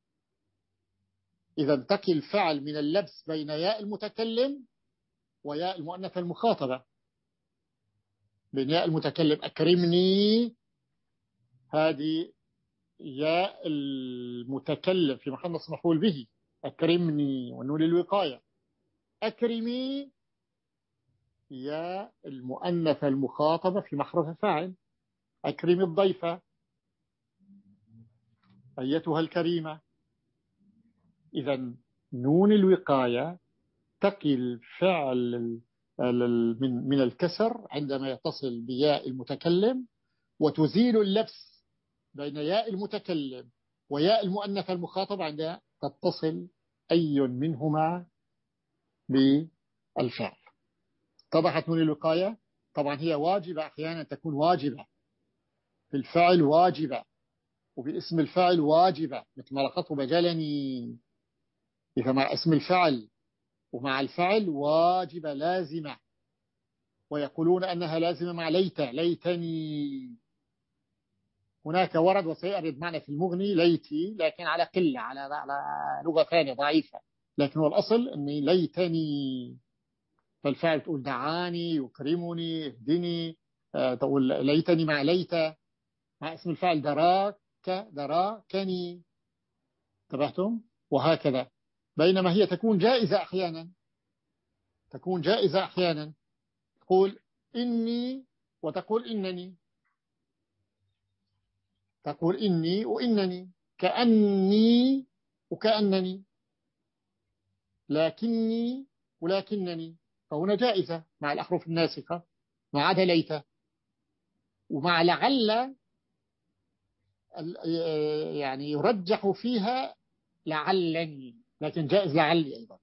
إذا انتقل الفعل من اللبس بين ياء المتكلم وياء المؤنث المخاطبة. بين ياء المتكلم أكرمني، هذه ياء المتكلم في محل نصب مفعول به، أكرمني والنون للوقاية. أكرمي ياء المؤنث المخاطبة في محرف فاعل، أكرمي الضيفة أيتها الكريمة. إذا نون الوقاية تقي الفعل من من الكسر عندما يتصل بياء المتكلم، وتزيل اللبس بين ياء المتكلم وياء المؤنث المخاطب عندما تتصل أي منهما بالفعل. اتضحت نون الوقاية؟ طبعا هي واجبة، أحيانا تكون واجبة في الفعل، واجبة وباسم الفعل واجبة، مثل ما لقطه بجلني. إذا مع اسم الفعل ومع الفعل واجبة لازمة. ويقولون أنها لازمة مع ليت، ليتني. هناك ورد وسيأرد معنا في المغني ليتي، لكن على قلة، على على لغة ثانية ضعيفة، لكن هو الأصل أني ليتني. فالفعل تقول دعاني، يكرمني، اهدني، تقول ليتني مع ليت. مع اسم الفعل دراك، دراكني. انتبهتم؟ وهكذا. بينما هي تكون جائزة أحيانا، تكون جائزة أحيانا، تقول إني وتقول إنني، تقول إني وإنني، كأني وكأنني، لكني ولكنني. فهنا جائزة مع الأحرف الناسخة، ما عدا ليت. ومع لعل يعني يرجح فيها لعلني، لكن جائز لعلي أيضا،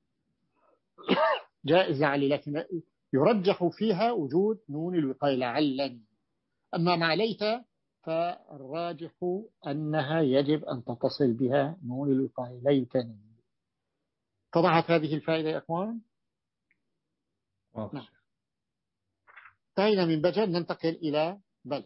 جائز لعلي، لكن يرجح فيها وجود نون الوقاية لعلني. أما مع ليت فالراجح أنها يجب أن تتصل بها نون الوقاية، ليتني. طبعت هذه الفائدة يا أخوان؟ نعم. انتهينا من بجل، ننتقل إلى بل.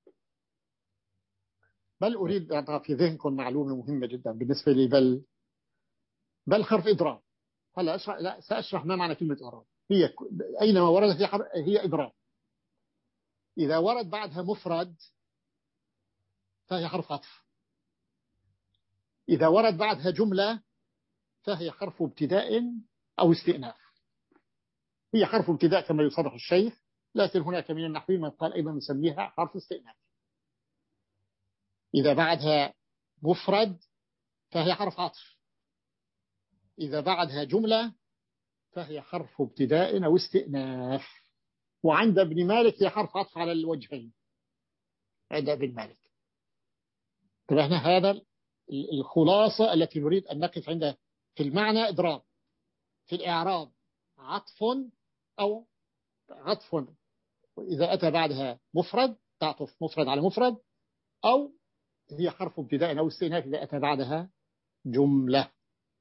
بل أريد أن أضع في ذهنكم معلومة مهمة جدا بالنسبة لي. بل بل حرف إضراب. هلا أشرح، لا سأشرح ما معنى كلمة إضراب. هي أينما وردت هي, هي إضراب. إذا ورد بعدها مفرد فهي حرف عطف. إذا ورد بعدها جملة فهي حرف ابتداء أو استئناف. هي حرف ابتداء كما يصرح الشيخ، لكن هناك من النحويين من قال أيضا نسميها حرف استئناف. إذا بعدها مفرد فهي حرف عطف، إذا بعدها جملة فهي حرف ابتداء أو استئناف. وعند ابن مالك هي حرف عطف على الوجهين عند ابن مالك. طبعا هذا الخلاصة التي نريد أن نقف عندها في المعنى إضراب، في الإعراب عطف أو عطف إذا أتى بعدها مفرد تعطف مفرد على مفرد، أو هي حرف ابتداء أو استئناف إذا أتى بعدها جملة.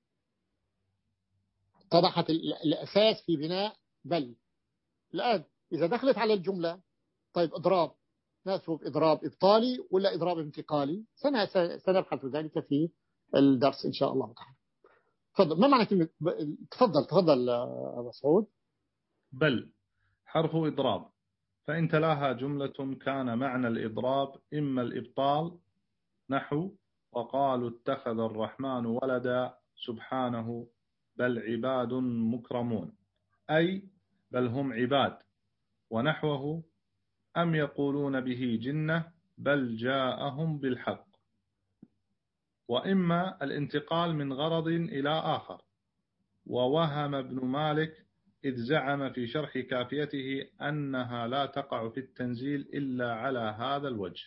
اتضحت الأساس في بناء بل. الآن إذا دخلت على الجملة، طيب إضراب نشوف إضراب إبطالي ولا إضراب انتقالي، سنبحث ذلك في الدرس إن شاء الله تعالى. تفضل. ما معنى كلمة تفضل تفضل أبو سعود. بل حرف إضراب، فإن تلاها جملة كان معنى الإضراب إما الإبطال، نحو وقالوا اتخذ الرحمن ولدا سبحانه بل عباد مكرمون، أي بل هم عباد، ونحوه أم يقولون به جنة بل جاءهم بالحق. وإما الانتقال من غرض إلى آخر، ووهم ابن مالك إذ زعم في شرح كافيته أنها لا تقع في التنزيل إلا على هذا الوجه،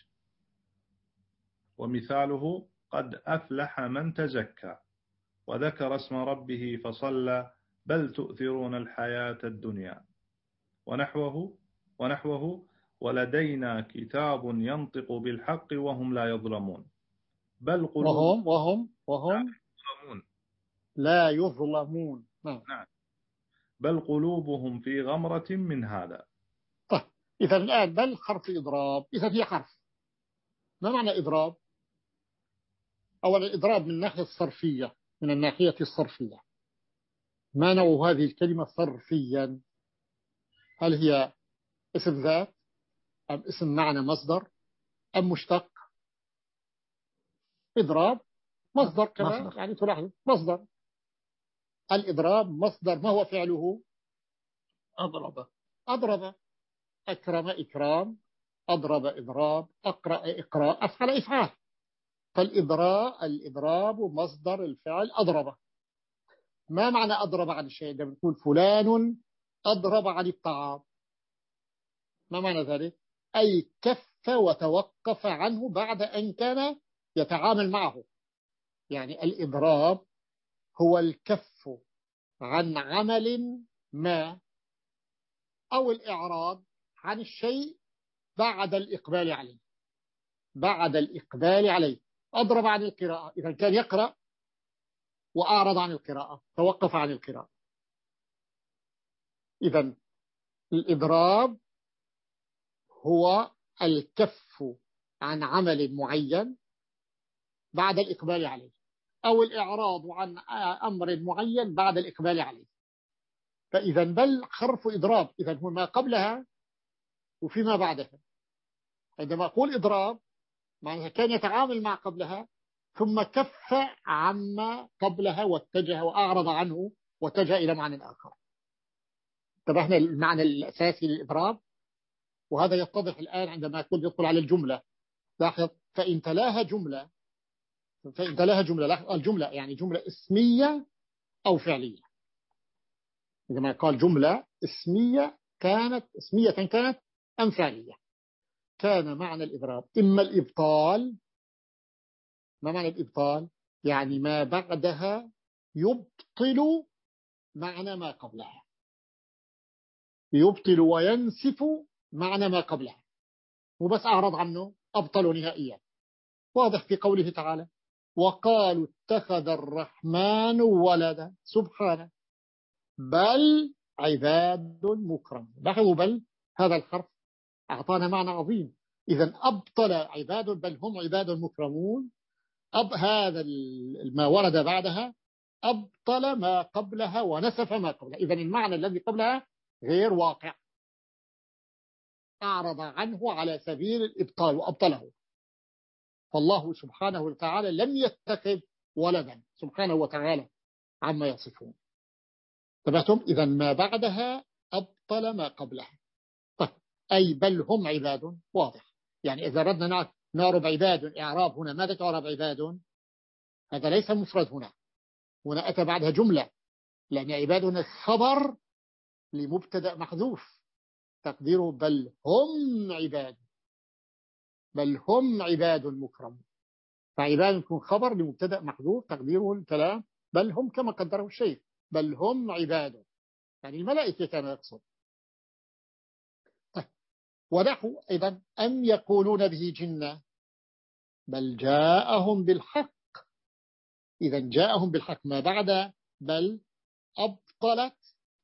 ومثاله قد أفلح من تزكى وذكر اسم ربه فصلى بل تؤثرون الحياة الدنيا، ونحوه ونحوه ولدينا كتاب ينطق بالحق وهم لا يظلمون بل وهم وهم وهم لا يظلمون. نعم بل قلوبهم في غمرة من هذا. طيب إذا الآن بل حرف إضراب، إذا هي حرف. ما معنى إضراب؟ أولا إضراب من الناحية الصرفية، من الناحية الصرفية ما نوع هذه الكلمة صرفيا؟ هل هي اسم ذات أم اسم معنى مصدر أم مشتق؟ إضراب مصدر كما يعني تلاحظ مصدر. الإضراب مصدر، ما هو فعله؟ أضرب أضرب. أكرم إكرام، أضرب إضراب، أقرأ إقراء، أفعل إفعال. فالإضراب الإضراب مصدر الفعل أضرب. ما معنى أضرب عن الشيء؟ لما نقول فلان أضرب عن الطعام، ما معنى ذلك؟ أي كف وتوقف عنه بعد أن كان يتعامل معه. يعني الإضراب هو الكف عن عمل ما أو الإعراض عن الشيء بعد الإقبال عليه، بعد الإقبال عليه. أضرب عن القراءة، إذا كان يقرأ وأعرض عن القراءة، توقف عن القراءة. إذا الإضراب هو الكف عن عمل معين بعد الإقبال عليه، أو الإعراض عن أمر معين بعد الإقبال عليه. فإذا بل حرف إضراب، إذا هو ما قبلها وفيما بعدها. عندما أقول إضراب معناها كان يتعامل مع قبلها ثم كف عما قبلها واتجه وأعرض عنه واتجه إلى معنى آخر. انتبهنا المعنى الأساسي للإضراب، وهذا يتضح الآن عندما يقول يدخل على الجملة. لاحظ فإن تلاها جملة، فإن تلاها جملة، لاحظ الجملة يعني جملة اسمية أو فعلية. عندما قال جملة اسمية كانت اسمية كانت أم فعلية، كان معنى الإضراب إما الإبطال. ما معنى الإبطال؟ يعني ما بعدها يبطل معنى ما قبلها، يبطل وينسف معنى ما قبلها، وبس أعرض عنه أبطل نهائيا. واضح في قوله تعالى وقالوا اتخذ الرحمن ولدا سبحانه بل عباد مكرم. لاحظوا بل هذا الحرف أعطانا معنى عظيم. إذا أبطل عباد بل هم عباد مكرمون. أب هذا ما ورد بعدها أبطل ما قبلها ونسف ما قبلها. إذا المعنى الذي قبلها غير واقع، أعرض عنه على سبيل الإبطال وأبطله. فالله سبحانه وتعالى لم يتخذ ولدا سبحانه وتعالى عما يصفون. تبعتم؟ إذا ما بعدها أبطل ما قبلها. طيب أي بل هم عباد، واضح. يعني إذا ردنا نعرب عباد إعراب هنا، ماذا تعرب عباد؟ هذا ليس مفرد هنا، هنا أتى بعدها جملة، لأن عباد هنا خبر لمبتدأ محذوف تقديره بل هم عباد، بل هم عباد مكرم. فعباد يكون خبر لمبتدأ محذوف تقديره الكلام بل هم كما قدره الشيخ، بل هم عباد، يعني الملائكة كان يقصد. طيب ونحو أيضا أم يقولون به جنة، بل جاءهم بالحق. إذا جاءهم بالحق ما بعد بل أبطلت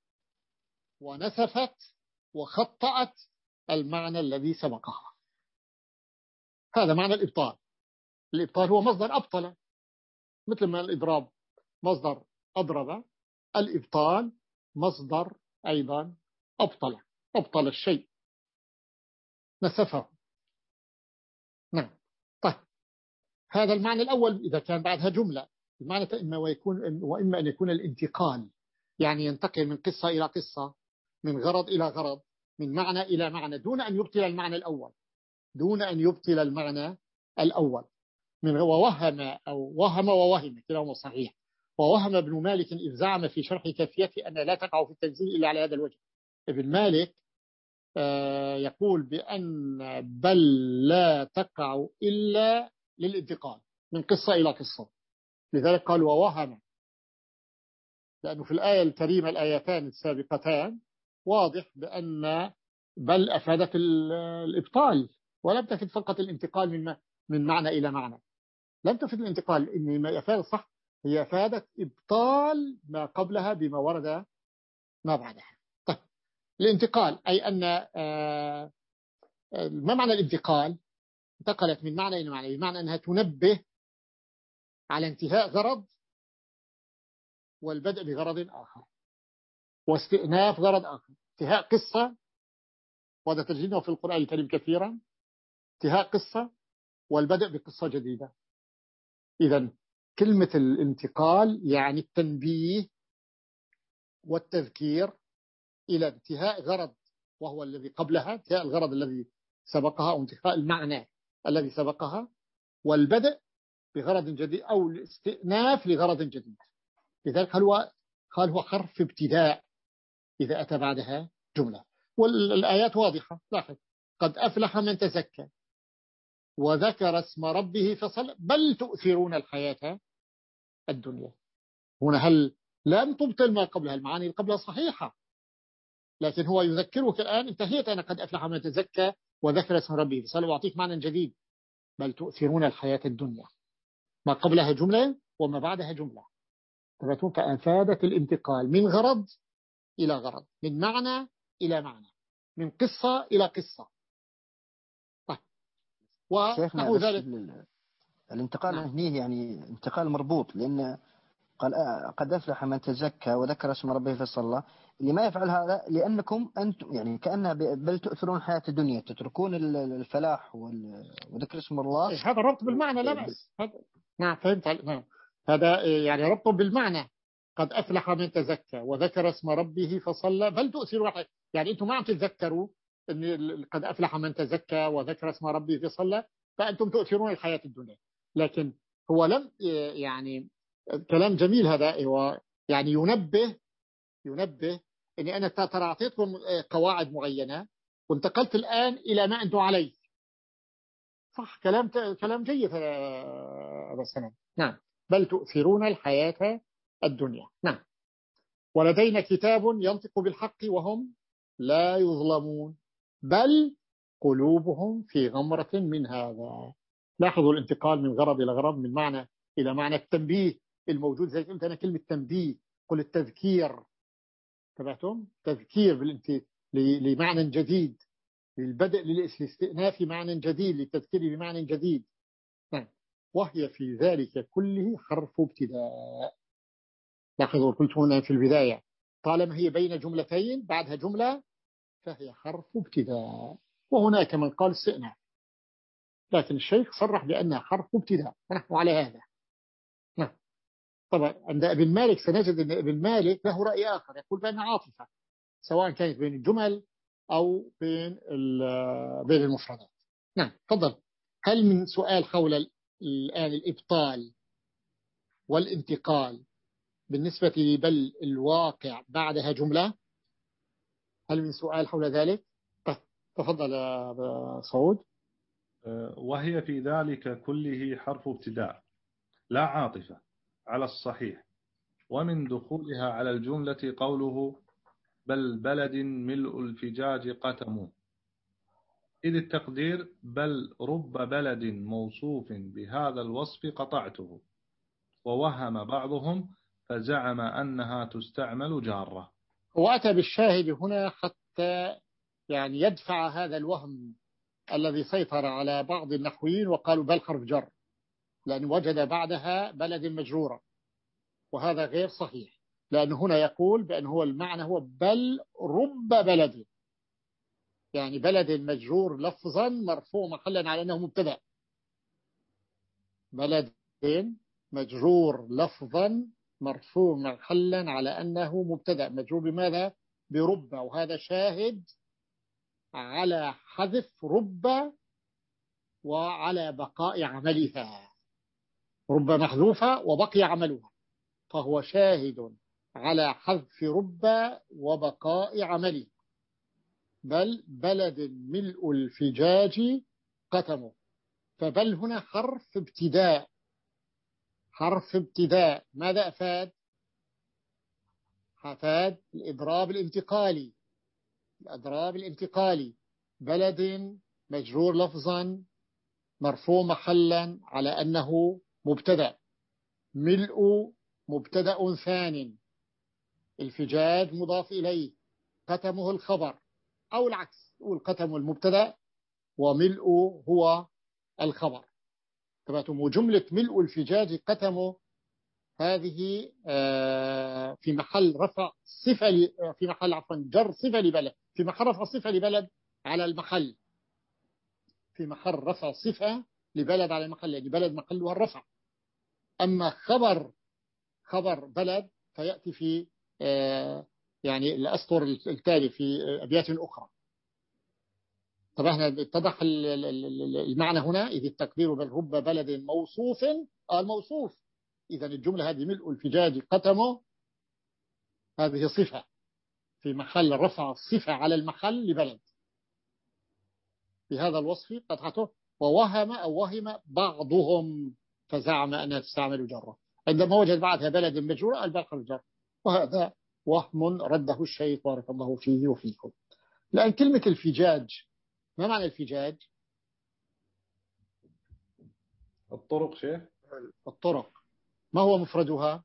ونسفت وخطأت المعنى الذي سبقها. هذا معنى الإبطال. الإبطال هو مصدر أبطل، مثل ما الإضراب مصدر أضرب، الإبطال مصدر أيضا أبطل، أبطل الشيء نسفه. نعم. طيب هذا المعنى الأول إذا كان بعدها جملة. المعنى إما ويكون وإما أن يكون الانتقال، يعني ينتقل من قصة إلى قصة، من غرض إلى غرض، من معنى إلى معنى، دون أن يبطل المعنى الأول، دون أن يبطل المعنى الأول. من ووهم أو وهم ووهم كلاهما صحيح. ووهم ابن مالك إذ زعم في شرح كافيته أن لا تقع في التنزيل إلا على هذا الوجه. ابن مالك يقول بأن بل لا تقع إلا للانتقال من قصة إلى قصة، لذلك قال ووهم، لأنه في الآية الكريمة الآيتان السابقتان واضح بأن بل أفادت الإبطال ولم تفد فقط الانتقال من من معنى إلى معنى، لم تفد الانتقال، إنما أفادت صح هي أفادت إبطال ما قبلها بما ورد ما بعدها. طيب الانتقال أي أن ما معنى الانتقال؟ انتقلت من معنى إلى معنى، بمعنى أنها تنبه على انتهاء غرض والبدء بغرض آخر، واستئناف غرض آخر. انتهاء قصة، وهذا تجدونه في القرآن الكريم كثيرا، انتهاء قصة والبدء بقصة جديدة. إذن كلمة الانتقال يعني التنبيه والتذكير إلى انتهاء غرض وهو الذي قبلها، انتهاء الغرض الذي سبقها أو انتهاء المعنى الذي سبقها، والبدء بغرض جديد أو الاستئناف لغرض جديد. لذلك قال هو قال هو حرف ابتداء إذا أتى بعدها جملة. والآيات واضحة، لاحظ قد أفلح من تزكى وذكر اسم ربه فصلى بل تؤثرون الحياة الدنيا. هنا هل لم تبطل ما قبلها، المعاني اللي قبلها صحيحة، لكن هو يذكرك الآن انتهيت أنا قد أفلح من تزكى وذكر اسم ربه فصلى، وأعطيك معنى جديد بل تؤثرون الحياة الدنيا. ما قبلها جملة وما بعدها جملة، فأفادت الانتقال من غرض إلى غرض، من معنى إلى معنى، من قصة إلى قصة. طيب ونحو ذلك الانتقال نعم. هنيه يعني انتقال مربوط، لأن قال قد أفلح من تزكى وذكر اسم ربه فصلى. اللي ما يفعل هذا لأنكم أنتم يعني كأنها بل تؤثرون الحياة الدنيا، تتركون الفلاح وذكر اسم الله. هذا ربط بالمعنى لا بأس. نعم فهمت. نعم هذا يعني ربط بالمعنى. قد أفلح من تزكى وذكر اسم ربه فصلى بل تؤثرون، يعني أنتم ما عم تتذكروا أن قد أفلح من تزكى وذكر اسم ربه فصلى، فأنتم تؤثرون الحياة الدنيا. لكن هو لم يعني كلام جميل هذا، هو يعني ينبه ينبه أني أنا ترى أعطيتكم قواعد معينة وانتقلت الآن إلى ما أنتم عليه. صح، كلام كلام جيد هذا السنة. نعم بل تؤثرون الحياة الدنيا. نعم ولدينا كتاب ينطق بالحق وهم لا يظلمون بل قلوبهم في غمرة من هذا. لاحظوا الانتقال من غرض إلى غرض، من معنى إلى معنى، التنبيه الموجود زي قلت أنا كلمة تنبيه، قل التذكير، تبعتم تذكير لمعنى جديد، للبدء للاستئناف معنى جديد، للتذكير بمعنى جديد. نعم وهي في ذلك كله حرف ابتداء. لاحظوا قلت هنا في البداية طالما هي بين جملتين بعدها جملة فهي حرف ابتداء، وهناك من قال استئناف، لكن الشيخ صرح بأنها حرف ابتداء ونحن على هذا. نعم طبعا عند ابن مالك سنجد أن ابن مالك له رأي آخر، يقول بأن عاطفة سواء كانت بين الجمل أو بين بين المفردات. نعم تفضل. هل من سؤال حول الآن الإبطال والانتقال بالنسبة لبل الواقع بعدها جملة؟ هل من سؤال حول ذلك؟ تفضل يا صعود. وهي في ذلك كله حرف ابتداء لا عاطفة على الصحيح، ومن دخولها على الجملة قوله بل بلد ملء الفجاج قتم، إذ التقدير بل رب بلد موصوف بهذا الوصف قطعته، ووهم بعضهم فزعم أنها تستعمل جارة. وأتى بالشاهد هنا حتى يعني يدفع هذا الوهم الذي سيطر على بعض النحويين وقالوا بل حرف جر، لأن وجد بعدها بلد مجرورة، وهذا غير صحيح، لأن هنا يقول بأن هو المعنى هو بل رب بلد، يعني بلد مجرور لفظا مرفوع محلا على أنه مبتدأ. بلد مجرور لفظا مرفوع محلا على أنه مبتدأ، مجرور بماذا؟ برب، وهذا شاهد على حذف رب وعلى بقاء عملها. رب محذوفة وبقي عملها، فهو شاهد على حذف رب وبقاء عمله. بل بلد ملء الفجاج قتمه، فبل هنا حرف ابتداء. حرف ابتداء ماذا أفاد؟ أفاد الإضراب الانتقالي. الإضراب الانتقالي بلد مجرور لفظا مرفوع محلا على أنه مبتدأ، ملء مبتدأ ثان، الفجاج مضاف إليه، قتمه الخبر، أو العكس، والقتم المبتدأ وملء هو الخبر. تبعتم جملة ملء الفجاج قتمه هذه في محل رفع صفة، في محل عفوا جر صفة لبلد، في محل رفع صفة لبلد على المحل، في محل رفع صفة لبلد على المحل، يعني بلد محلها الرفع. أما خبر خبر بلد فيأتي في يعني الأسطر التالي في أبيات أخرى. طبعا اتضح المعنى هنا، إذ التقدير بل رب بلد موصوف الموصوف، إذا الجملة هذه ملء الفجاج قتمه هذه صفة في محل رفع الصفة على المحل لبلد بهذا الوصف قطعته. ووهم أو وهم بعضهم فزعم أنها تستعمل جرة، عندما وجد بعدها بلد مجرورة البلد الجر، وهذا وهم رده الشيخ بارك الله فيه وفيكم. لأن كلمة الفجاج ما معنى الفجاج؟ الطرق شيخ. الطرق ما هو مفردها؟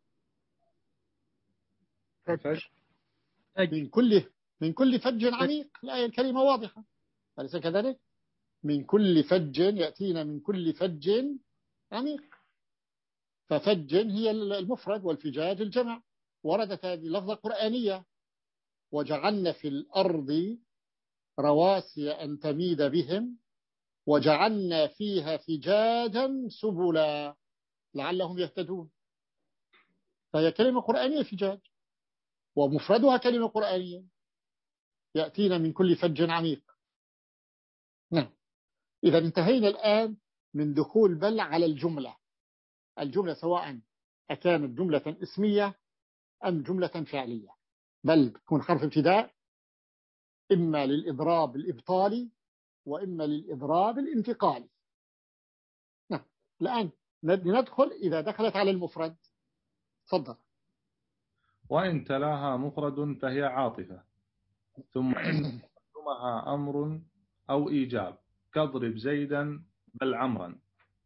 فج. من كل من كل فج عميق، الآية الكريمة واضحة أليس كذلك؟ من كل فج، يأتينا من كل فج عميق، ففج هي المفرد والفجاج الجمع. وردت هذه اللفظة قرآنية، وجعلنا في الأرض رواسي أن تميد بهم وجعلنا فيها فجاجا سبلا لعلهم يهتدون. فهي كلمة قرآنية فجاج، ومفردها كلمة قرآنية، يأتينا من كل فج عميق. نعم. إذا انتهينا الآن من دخول بل على الجملة. الجملة سواء أكانت جملة اسمية أم جملة فعلية. بل تكون حرف ابتداء إما للإضراب الإبطالي وإما للإضراب الانتقالي. نعم. الآن ندخل إذا دخلت على المفرد. تفضل. وإن تلاها مفرد فهي عاطفة، ثم إن تقدمها أمر أو إيجاب كاضرب زيدا بل عمرا،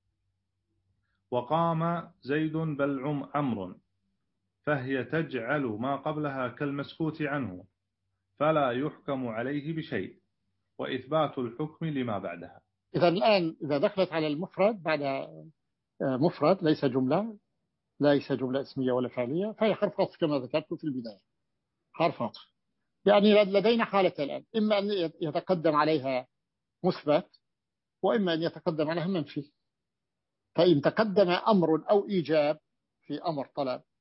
وقام زيد بل عمر، فهي تجعل ما قبلها كالمسكوت عنه فلا يحكم عليه بشيء، وإثبات الحكم لما بعدها. إذا الآن إذا دخلت على المفرد بعد مفرد ليس جملة ليس جملة اسمية ولا فعلية، فهي حرف عطف كما ذكرت في البداية، حرف عطف. يعني لدينا حالة الآن، إما أن يتقدم عليها مثبت وإما أن يتقدم عليها منفي. فإن تقدم أمر أو إيجاب في أمر طلب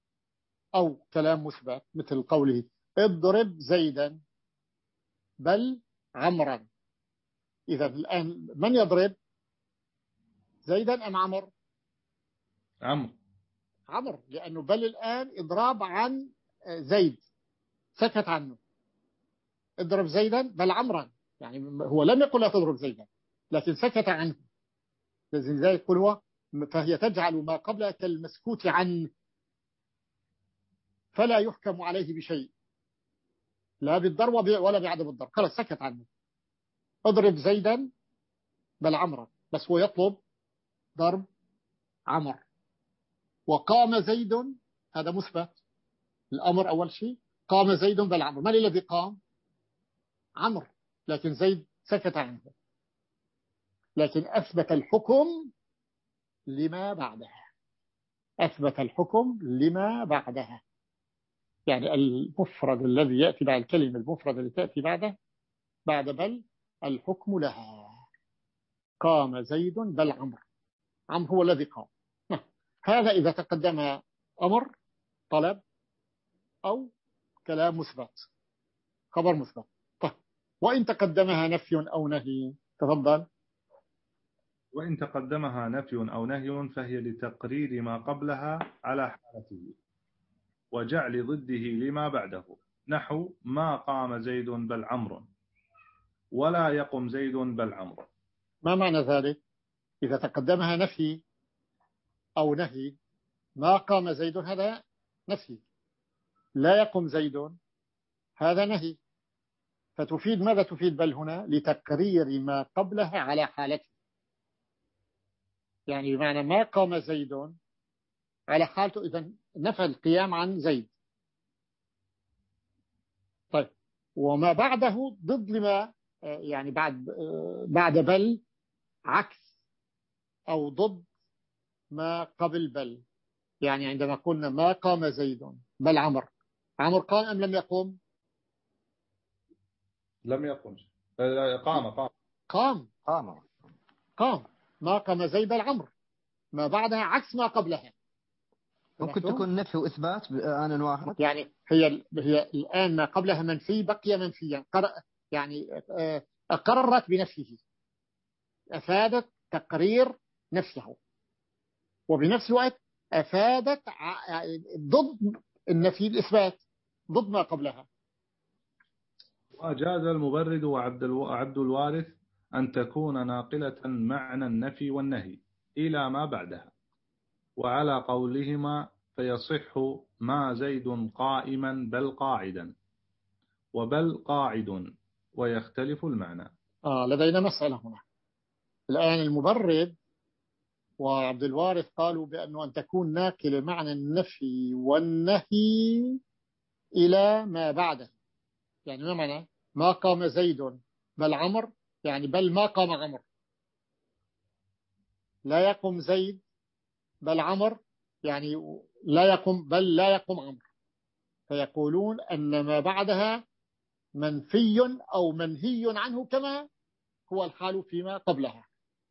أو كلام مثبت مثل قوله اضرب زيدا بل عمرا. إذا الآن من يضرب، زيدا أم عمر؟ عمرو. عمر، لأنه بل الآن إضراب عن زيد، سكت عنه. اضرب زيدا بل عمرا، يعني هو لم يقل لا تضرب زيدا لكن سكت عنه. لذلك يقول هو فهي تجعل ما قبلها كالمسكوت عنه، فلا يحكم عليه بشيء، لا بالضرب ولا بعدم الضرب، خلاص سكت عنه. اضرب زيدا بل عمرا، بس هو يطلب ضرب عمر. وقام زيد، هذا مثبت، الأمر أول شيء قام زيد بل عمر. من الذي قام؟ عمر، لكن زيد سكت عنه. لكن أثبت الحكم لما بعدها، أثبت الحكم لما بعدها. يعني المفرد الذي يأتي بعد الكلمة، المفرد الذي تأتي بعده بعد بل، الحكم لها. قام زيد بل عمر، عمر هو الذي قام. هذا إذا تقدم أمر طلب أو كلام مثبت، خبر مثبت. طيب، وإن تقدمها نفي أو نهي، تفضل. وإن تقدمها نفي أو نهي فهي لتقرير ما قبلها على حالته وجعل ضده لما بعده، نحو ما قام زيد بل عمرو، ولا يقم زيد بل عمرو. ما معنى ذلك؟ إذا تقدمها نفي أو نهي، ما قام زيد هذا نفي، لا يقم زيد هذا نهي. فتفيد ماذا تفيد بل هنا؟ لتقرير ما قبلها على حالته. يعني بمعنى ما قام زيد على حالته، إذن نفى القيام عن زيد. طيب، وما بعده ضد لما، يعني بعد بعد بل عكس أو ضد ما قبل بل. يعني عندما قلنا ما قام زيد بل عمر، عمر قام أم لم يقم؟ لم يقم. قام قام قام قام قام ما قام زيد بل عمر، ما بعدها عكس ما قبلها. ممكن تكون نفي وإثبات آن واحد. يعني هي هي الآن ما قبلها منفي بقي منفيا، يعني أقررت بنفسه، أفادت تقرير نفسه، وبنفس الوقت أفادت ضد النفي الإثبات، ضد ما قبلها. وأجاز المبرد وعبد الوارث أن تكون ناقلة معنى النفي والنهي إلى ما بعدها، وعلى قولهما فيصح ما زيد قائما بل قاعدا، وبل قاعد، ويختلف المعنى. آه لدينا مسألة هنا. الآن المبرد وعبد الوارث قالوا بأنه أن تكون ناقلة معنى النفي والنهي إلى ما بعده. يعني ما معنى ما قام زيد بل عمر؟ يعني بل ما قام عمر. لا يقوم زيد بل عمر، يعني لا يقوم بل لا يقوم عمر. فيقولون أن ما بعدها منفي أو منهي عنه كما هو الحال فيما قبلها.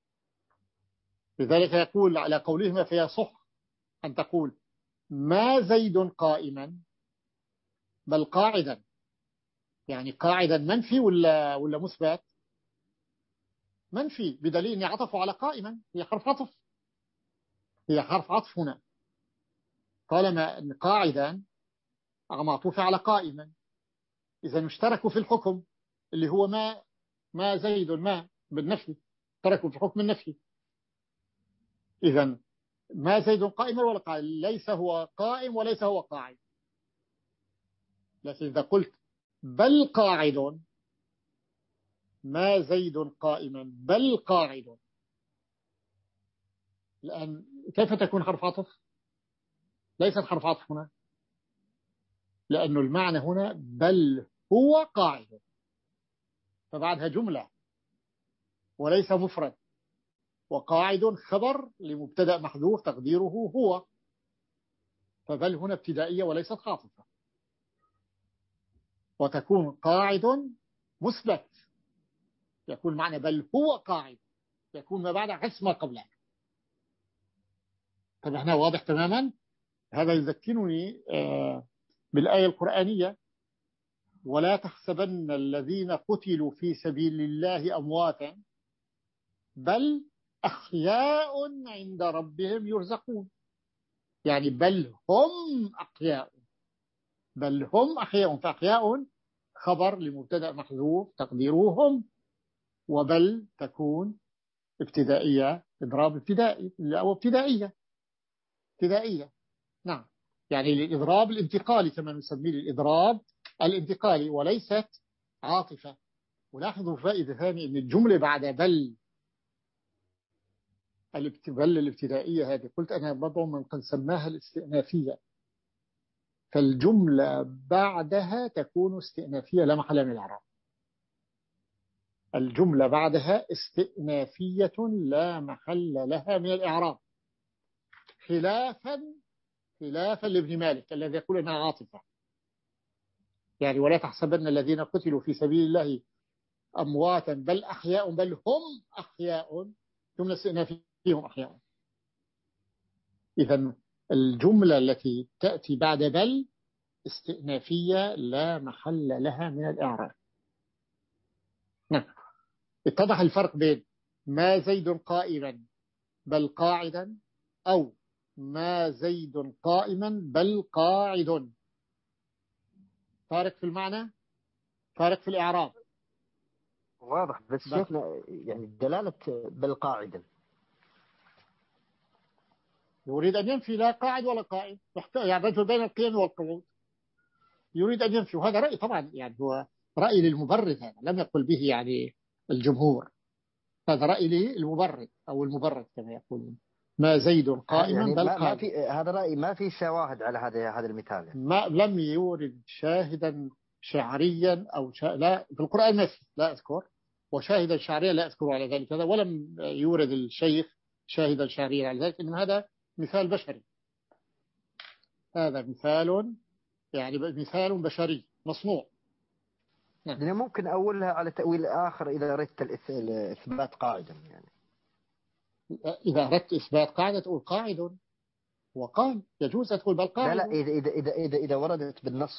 لذلك يقول على قولهما فيصح أن تقول ما زيد قائما بل قاعدا. يعني قاعدا منفي ولا ولا مثبت؟ منفي، بدليل أن عطفوا على قائما، هي حرف عطف، هي حرف عطف هنا. طالما أن قاعدا معطوف على قائما، إذا اشتركوا في الحكم اللي هو ما ما زيد ما بالنفي، اشتركوا في حكم النفي. إذا ما زيد قائما ولا قائم، ليس هو قائم وليس هو قاعد. لكن إذا قلت بل قاعد، ما زيد قائما بل قاعد، الآن كيف تكون حرف عطف؟ ليست حرف عطف هنا، لأن المعنى هنا بل هو قاعد، فبعدها جملة وليس مفرد، وقاعد خبر لمبتدأ محذوف تقديره هو، فبل هنا ابتدائية وليست عاطفة. وتكون قاعد مثبت، يكون معنى بل هو قاعد، يكون ما بعد عكس ما قبله. طب هنا واضح تماما. هذا يذكرني بالآية القرآنية: ولا تحسبن الذين قتلوا في سبيل الله أمواتا بل أحياء عند ربهم يرزقون. يعني بل هم أحياء، بل هم أحياء، فأحياء خبر لمبتدأ محذوف تقديرهم، وبل تكون ابتدائية، إضراب ابتدائي أو ابتدائية ابتدائية نعم، يعني الإضراب الانتقالي كما نسميه، الإضراب الانتقالي وليست عاطفة. ولاحظوا فائدة ثانية أن الجملة بعد بل بل الابتدائية هذه قلت أنا بضع من قد سماها الاستئنافية، فالجملة بعدها تكون استئنافية لا محل من الإعراب. الجملة بعدها استئنافية لا محل لها من الإعراب، خلافا خلافا لابن مالك الذي يقول أنها عاطفة. يعني ولا تحسبن الذين قتلوا في سبيل الله أمواتا بل أحياء بل هم أحياء، جملة استئنافية هم أحياء. إذن الجملة التي تأتي بعد بل استئنافية لا محل لها من الإعراب. نعم. اتضح الفرق بين ما زيد قائما بل قاعدا، أو ما زيد قائما بل قاعد. فارق في المعنى، فارق في الإعراب واضح. بس شيخنا يعني دلالة بل قاعدا يريد أن ينفي لا قاعد ولا قائم، يعني رجل بين القيام والقعود يريد أن ينفي. وهذا رأي طبعا يعني هو رأي للمبرد، هذا لم يقل به يعني الجمهور، هذا رأي للمبرد أو المبرد كما يقولون. ما زيد قائما يعني بل ما, ما قائم. في هذا رأي، ما في شواهد على هذا هذا المثال يعني. ما لم يورد شاهدا شعريا أو شا... لا في القرآن ما في، لا أذكر، وشاهدا شعريا لا أذكر على ذلك هذا، ولم يورد الشيخ شاهدا شعريا على ذلك، إنما هذا مثال بشري، هذا مثال يعني مثال بشري مصنوع. نعم. يعني ممكن أولها على تأويل آخر إذا أردت الإثبات قاعدا، يعني إذا أردت إثبات قاعدة تقول قاعد وقال، يجوز أن تقول بل قاعد. لا لا إذا إذا إذا إذا, إذا وردت بالنصب،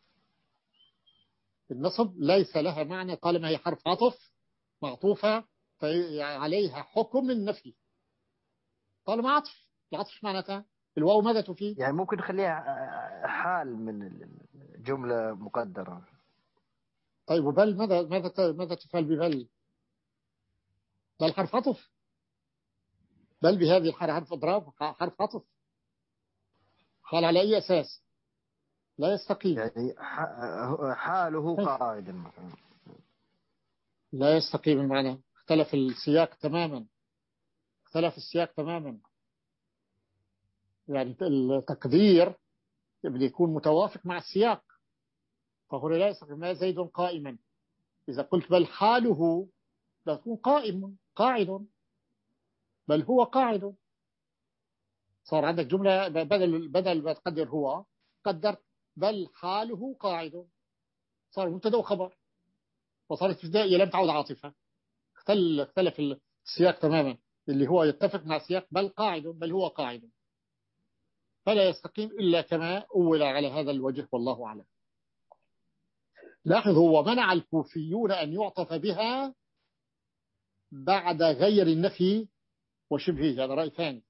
النصب ليس لها معنى طالما هي حرف عطف معطوفة عليها حكم النفي، طالما عطف. العطف معناتها الواو ماذا تفيد؟ يعني ممكن نخليها حال من جملة مقدرة. طيب وبل ماذا ماذا ماذا تفعل ببل؟ بل حرف عطف، بل بهذه الحرف حرف اضراب، حرف عطف، قال على اي اساس؟ لا يستقيم. يعني حاله قاعدا مثلا لا يستقيم المعنى، اختلف السياق تماما، اختلف السياق تماما. يعني التقدير بده يكون متوافق مع السياق، فهو لا يستقيم. ما زيد قائما، إذا قلت بل حاله تكون قائم قاعد، بل هو قاعد، صار عندك جملة بدل بدل ما تقدر هو قدرت بل حاله قاعد، صار مبتدا وخبر، وصارت ابتدائية لم تعود عاطفة. اختلف اختلف السياق تماما، اللي هو يتفق مع سياق بل قاعد بل هو قاعد، فلا يستقيم إلا كما أول على هذا الوجه والله أعلم. لاحظوا ومنع الكوفيون أن يعطف بها بعد غير النفي وشبهه، هذا رأي ثاني.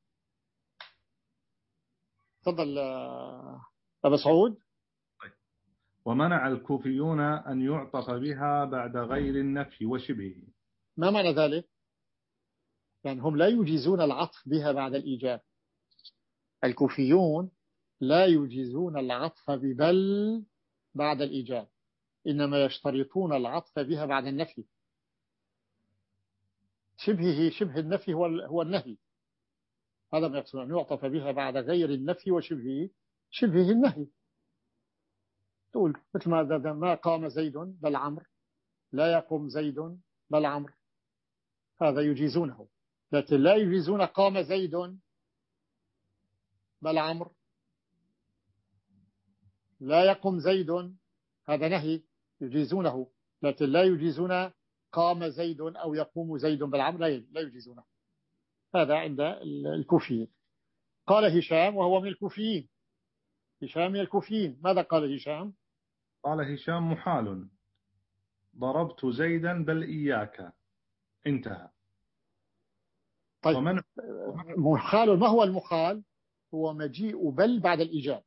تفضل أبا سعود. ومنع الكوفيون أن يعطف بها بعد غير النفي وشبهه. ما معنى ذلك؟ يعني هم لا يجيزون العطف بها بعد الإيجاب، الكوفيون لا يجيزون العطف ببل بعد الإيجاب، إنما يشترطون العطف بها بعد النفي. شبهه شبه النفي هو هو النهي، هذا ما يقصد أن يعطف بها بعد غير النفي وشبهه، شبهه النهي. تقول مثل ما ما قام زيد بل عمرو، لا يقوم زيد بل عمرو، هذا يجيزونه، لكن لا يجيزون قام زيد بل عمرو، لا يقوم زيد، هذا نهي يجيزونه، لكن لا يجيزون قام زيد أو يقوم زيد بل عمرو، لا يجيزونه. هذا عند الكوفيين. قال هشام وهو من الكوفيين هشام من الكوفيين، ماذا قال هشام؟ قال هشام محال، ضربت زيدا بل إياك، انتهى. طيب ومن محال، ما هو المحال؟ هو مجيء بل بعد الإيجاب.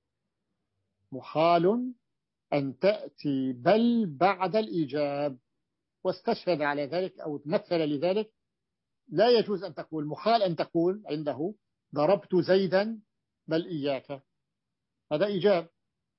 محال أن تأتي بل بعد الإيجاب، واستشهد على ذلك أو تمثل لذلك. لا يجوز أن تقول محال أن تقول عنده ضربت زيدا بل إياك، هذا إيجاب.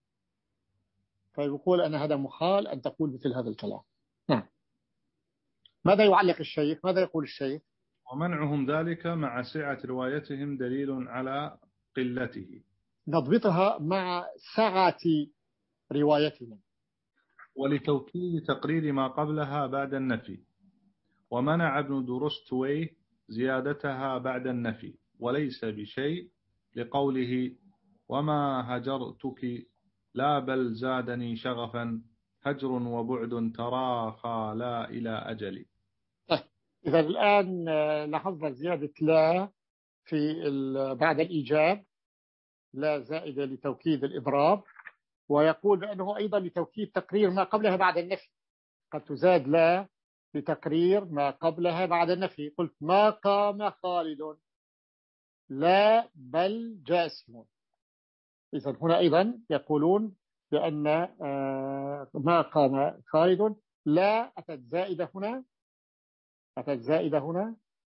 فيقول أن هذا محال أن تقول مثل هذا الكلام. نعم. ماذا يعلق الشيخ؟ ماذا يقول الشيخ؟ ومنعهم ذلك مع سعة روايتهم دليل على قلته. نضبطها مع سعة روايتهم. ولتوكيد تقرير ما قبلها بعد النفي. ومنع ابن درستويه زيادتها بعد النفي وليس بشيء، لقوله وما هجرتك لا بل زادني شغفا، هجر وبعد تراخى لا إلى أجل. طيب إذا الآن لاحظنا زيادة لا في بعد الإيجاب، لا زائدة لتوكيد الإضراب، ويقول بأنه أيضا لتوكيد تقرير ما قبلها بعد النفي. قد تزاد لا لتقرير ما قبلها بعد النفي. قلت ما قام خالد، لا بل جاسم. إذا هنا أيضا يقولون بأن ما قام خالد لا أتت زائدة هنا، أتت زائدة هنا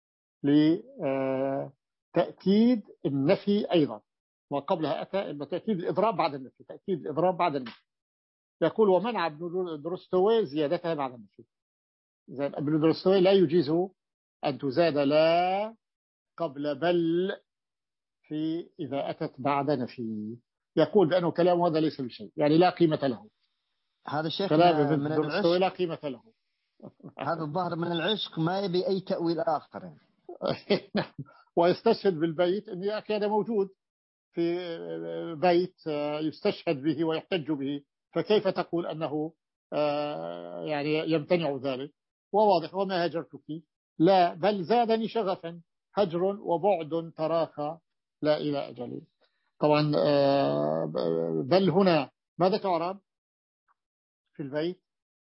لتأكيد النفي أيضا، وقبلها أتى تأكيد الإضراب بعد النفي، تأكيد الإضراب بعد النفي. يقول ومنع ابن درستوي زيادتها بعد النفي. إذا ابن درستوي لا يجيز أن تزاد لا قبل بل في إذا أتت بعد نفي. يقول بأنه كلام هذا ليس بشيء، يعني لا قيمة له. هذا الشيخ كلام ابن من درستوي لا العشق، قيمة له. هذا الظاهر من العشق، ما يبي أي تأويل آخر. ويستشهد بالبيت أن يا أخي هذا موجود في بيت يستشهد به ويحتج به، فكيف تقول أنه يعني يمتنع ذلك؟ وواضح وما هجرتك لا بل زادني شغفا، هجر وبعد تراخى لا إلى أجل. طبعا بل هنا ماذا تعرب في البيت؟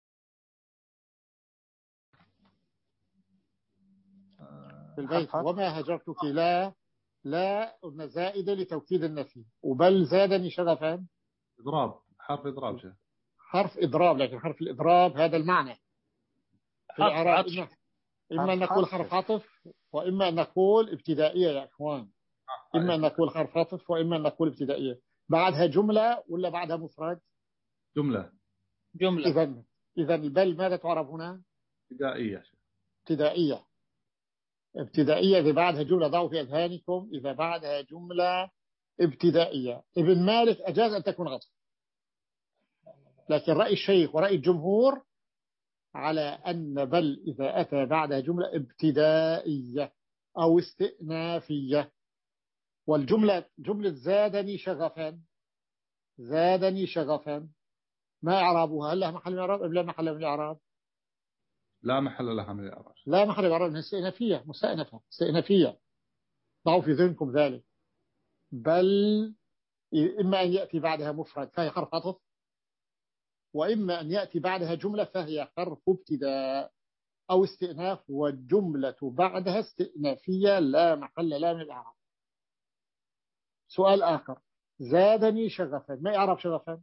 في البيت وما هجرتك لا لا قلنا زائدة لتوكيد النفي، وبل زادني شغفا إضراب، حرف إضراب شيء. حرف إضراب، لكن حرف الإضراب هذا المعنى في الإعراب. إما, إما أن نقول حرف عطف وإما أن نقول ابتدائية يا إخوان. إما أن نقول حرف عطف وإما أن نقول ابتدائية. بعدها جملة ولا بعدها مفرد؟ جملة. جملة. إذا إذا البل ماذا تعرف هنا؟ ابتدائية. ابتدائية. ابتدائية إذا بعدها جملة، ضعوا في أذهانكم، إذا بعدها جملة ابتدائية. ابن مالك أجاز أن تكون عطف، لكن رأي الشيخ ورأي الجمهور على أن بل إذا أتى بعدها جملة ابتدائية أو استئنافية. والجملة جملة زادني شغفا، زادني شغفا ما إعرابها؟ هل لها محل من الإعراب أم لا محل من الإعراب؟ لا محل لها من الإعراب. لا محل من الإعراب، استئنافية مستأنفة استئنافية. ضعوا في ذهنكم ذلك. بل إما أن يأتي بعدها مفرد فهي حرف عطف، وإما أن يأتي بعدها جملة فهي حرف ابتداء أو استئناف، والجملة بعدها استئنافية لا محل لا من الإعراب. سؤال آخر، زادني شغفا ما إعراب شغفا؟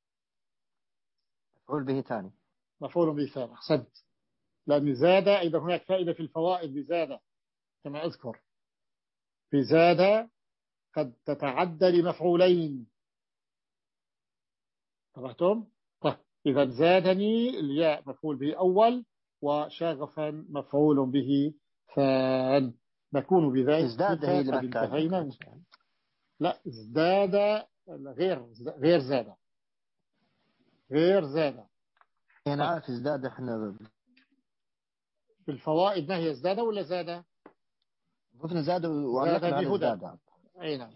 مفعول به ثاني. مفعول به ثاني، أحسنت. لأن زاد أيضا هناك فائدة في الفوائد بزاد كما أذكر، في زاد قد تتعدى لمفعولين. تبعتم؟ طيب إذا زادني الياء مفعول به أول، وشغفا مفعول به ثان. نكون بذلك ازداد هي اللي انتهينا. لا ازداد غير غير زاد غير زاد. أنا عارف ازداد، احنا في الفوائد ما هي ازداد ولا زاد؟ ضفنا زاد وعلقنا على ازداد. أي نعم.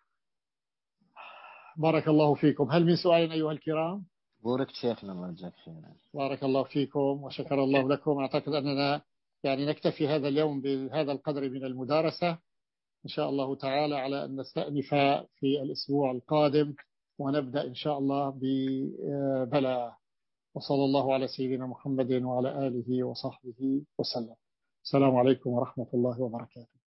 بارك الله فيكم. هل من سؤال أيها الكرام؟ بورك شيخنا الله يجزاك خير. بارك الله فيكم وشكر الله لكم. أعتقد أننا يعني نكتفي هذا اليوم بهذا القدر من المدارسة، إن شاء الله تعالى على أن نستأنف في الأسبوع القادم ونبدأ إن شاء الله ببلاء. وصلى الله على سيدنا محمد وعلى آله وصحبه وسلم. السلام عليكم ورحمة الله وبركاته.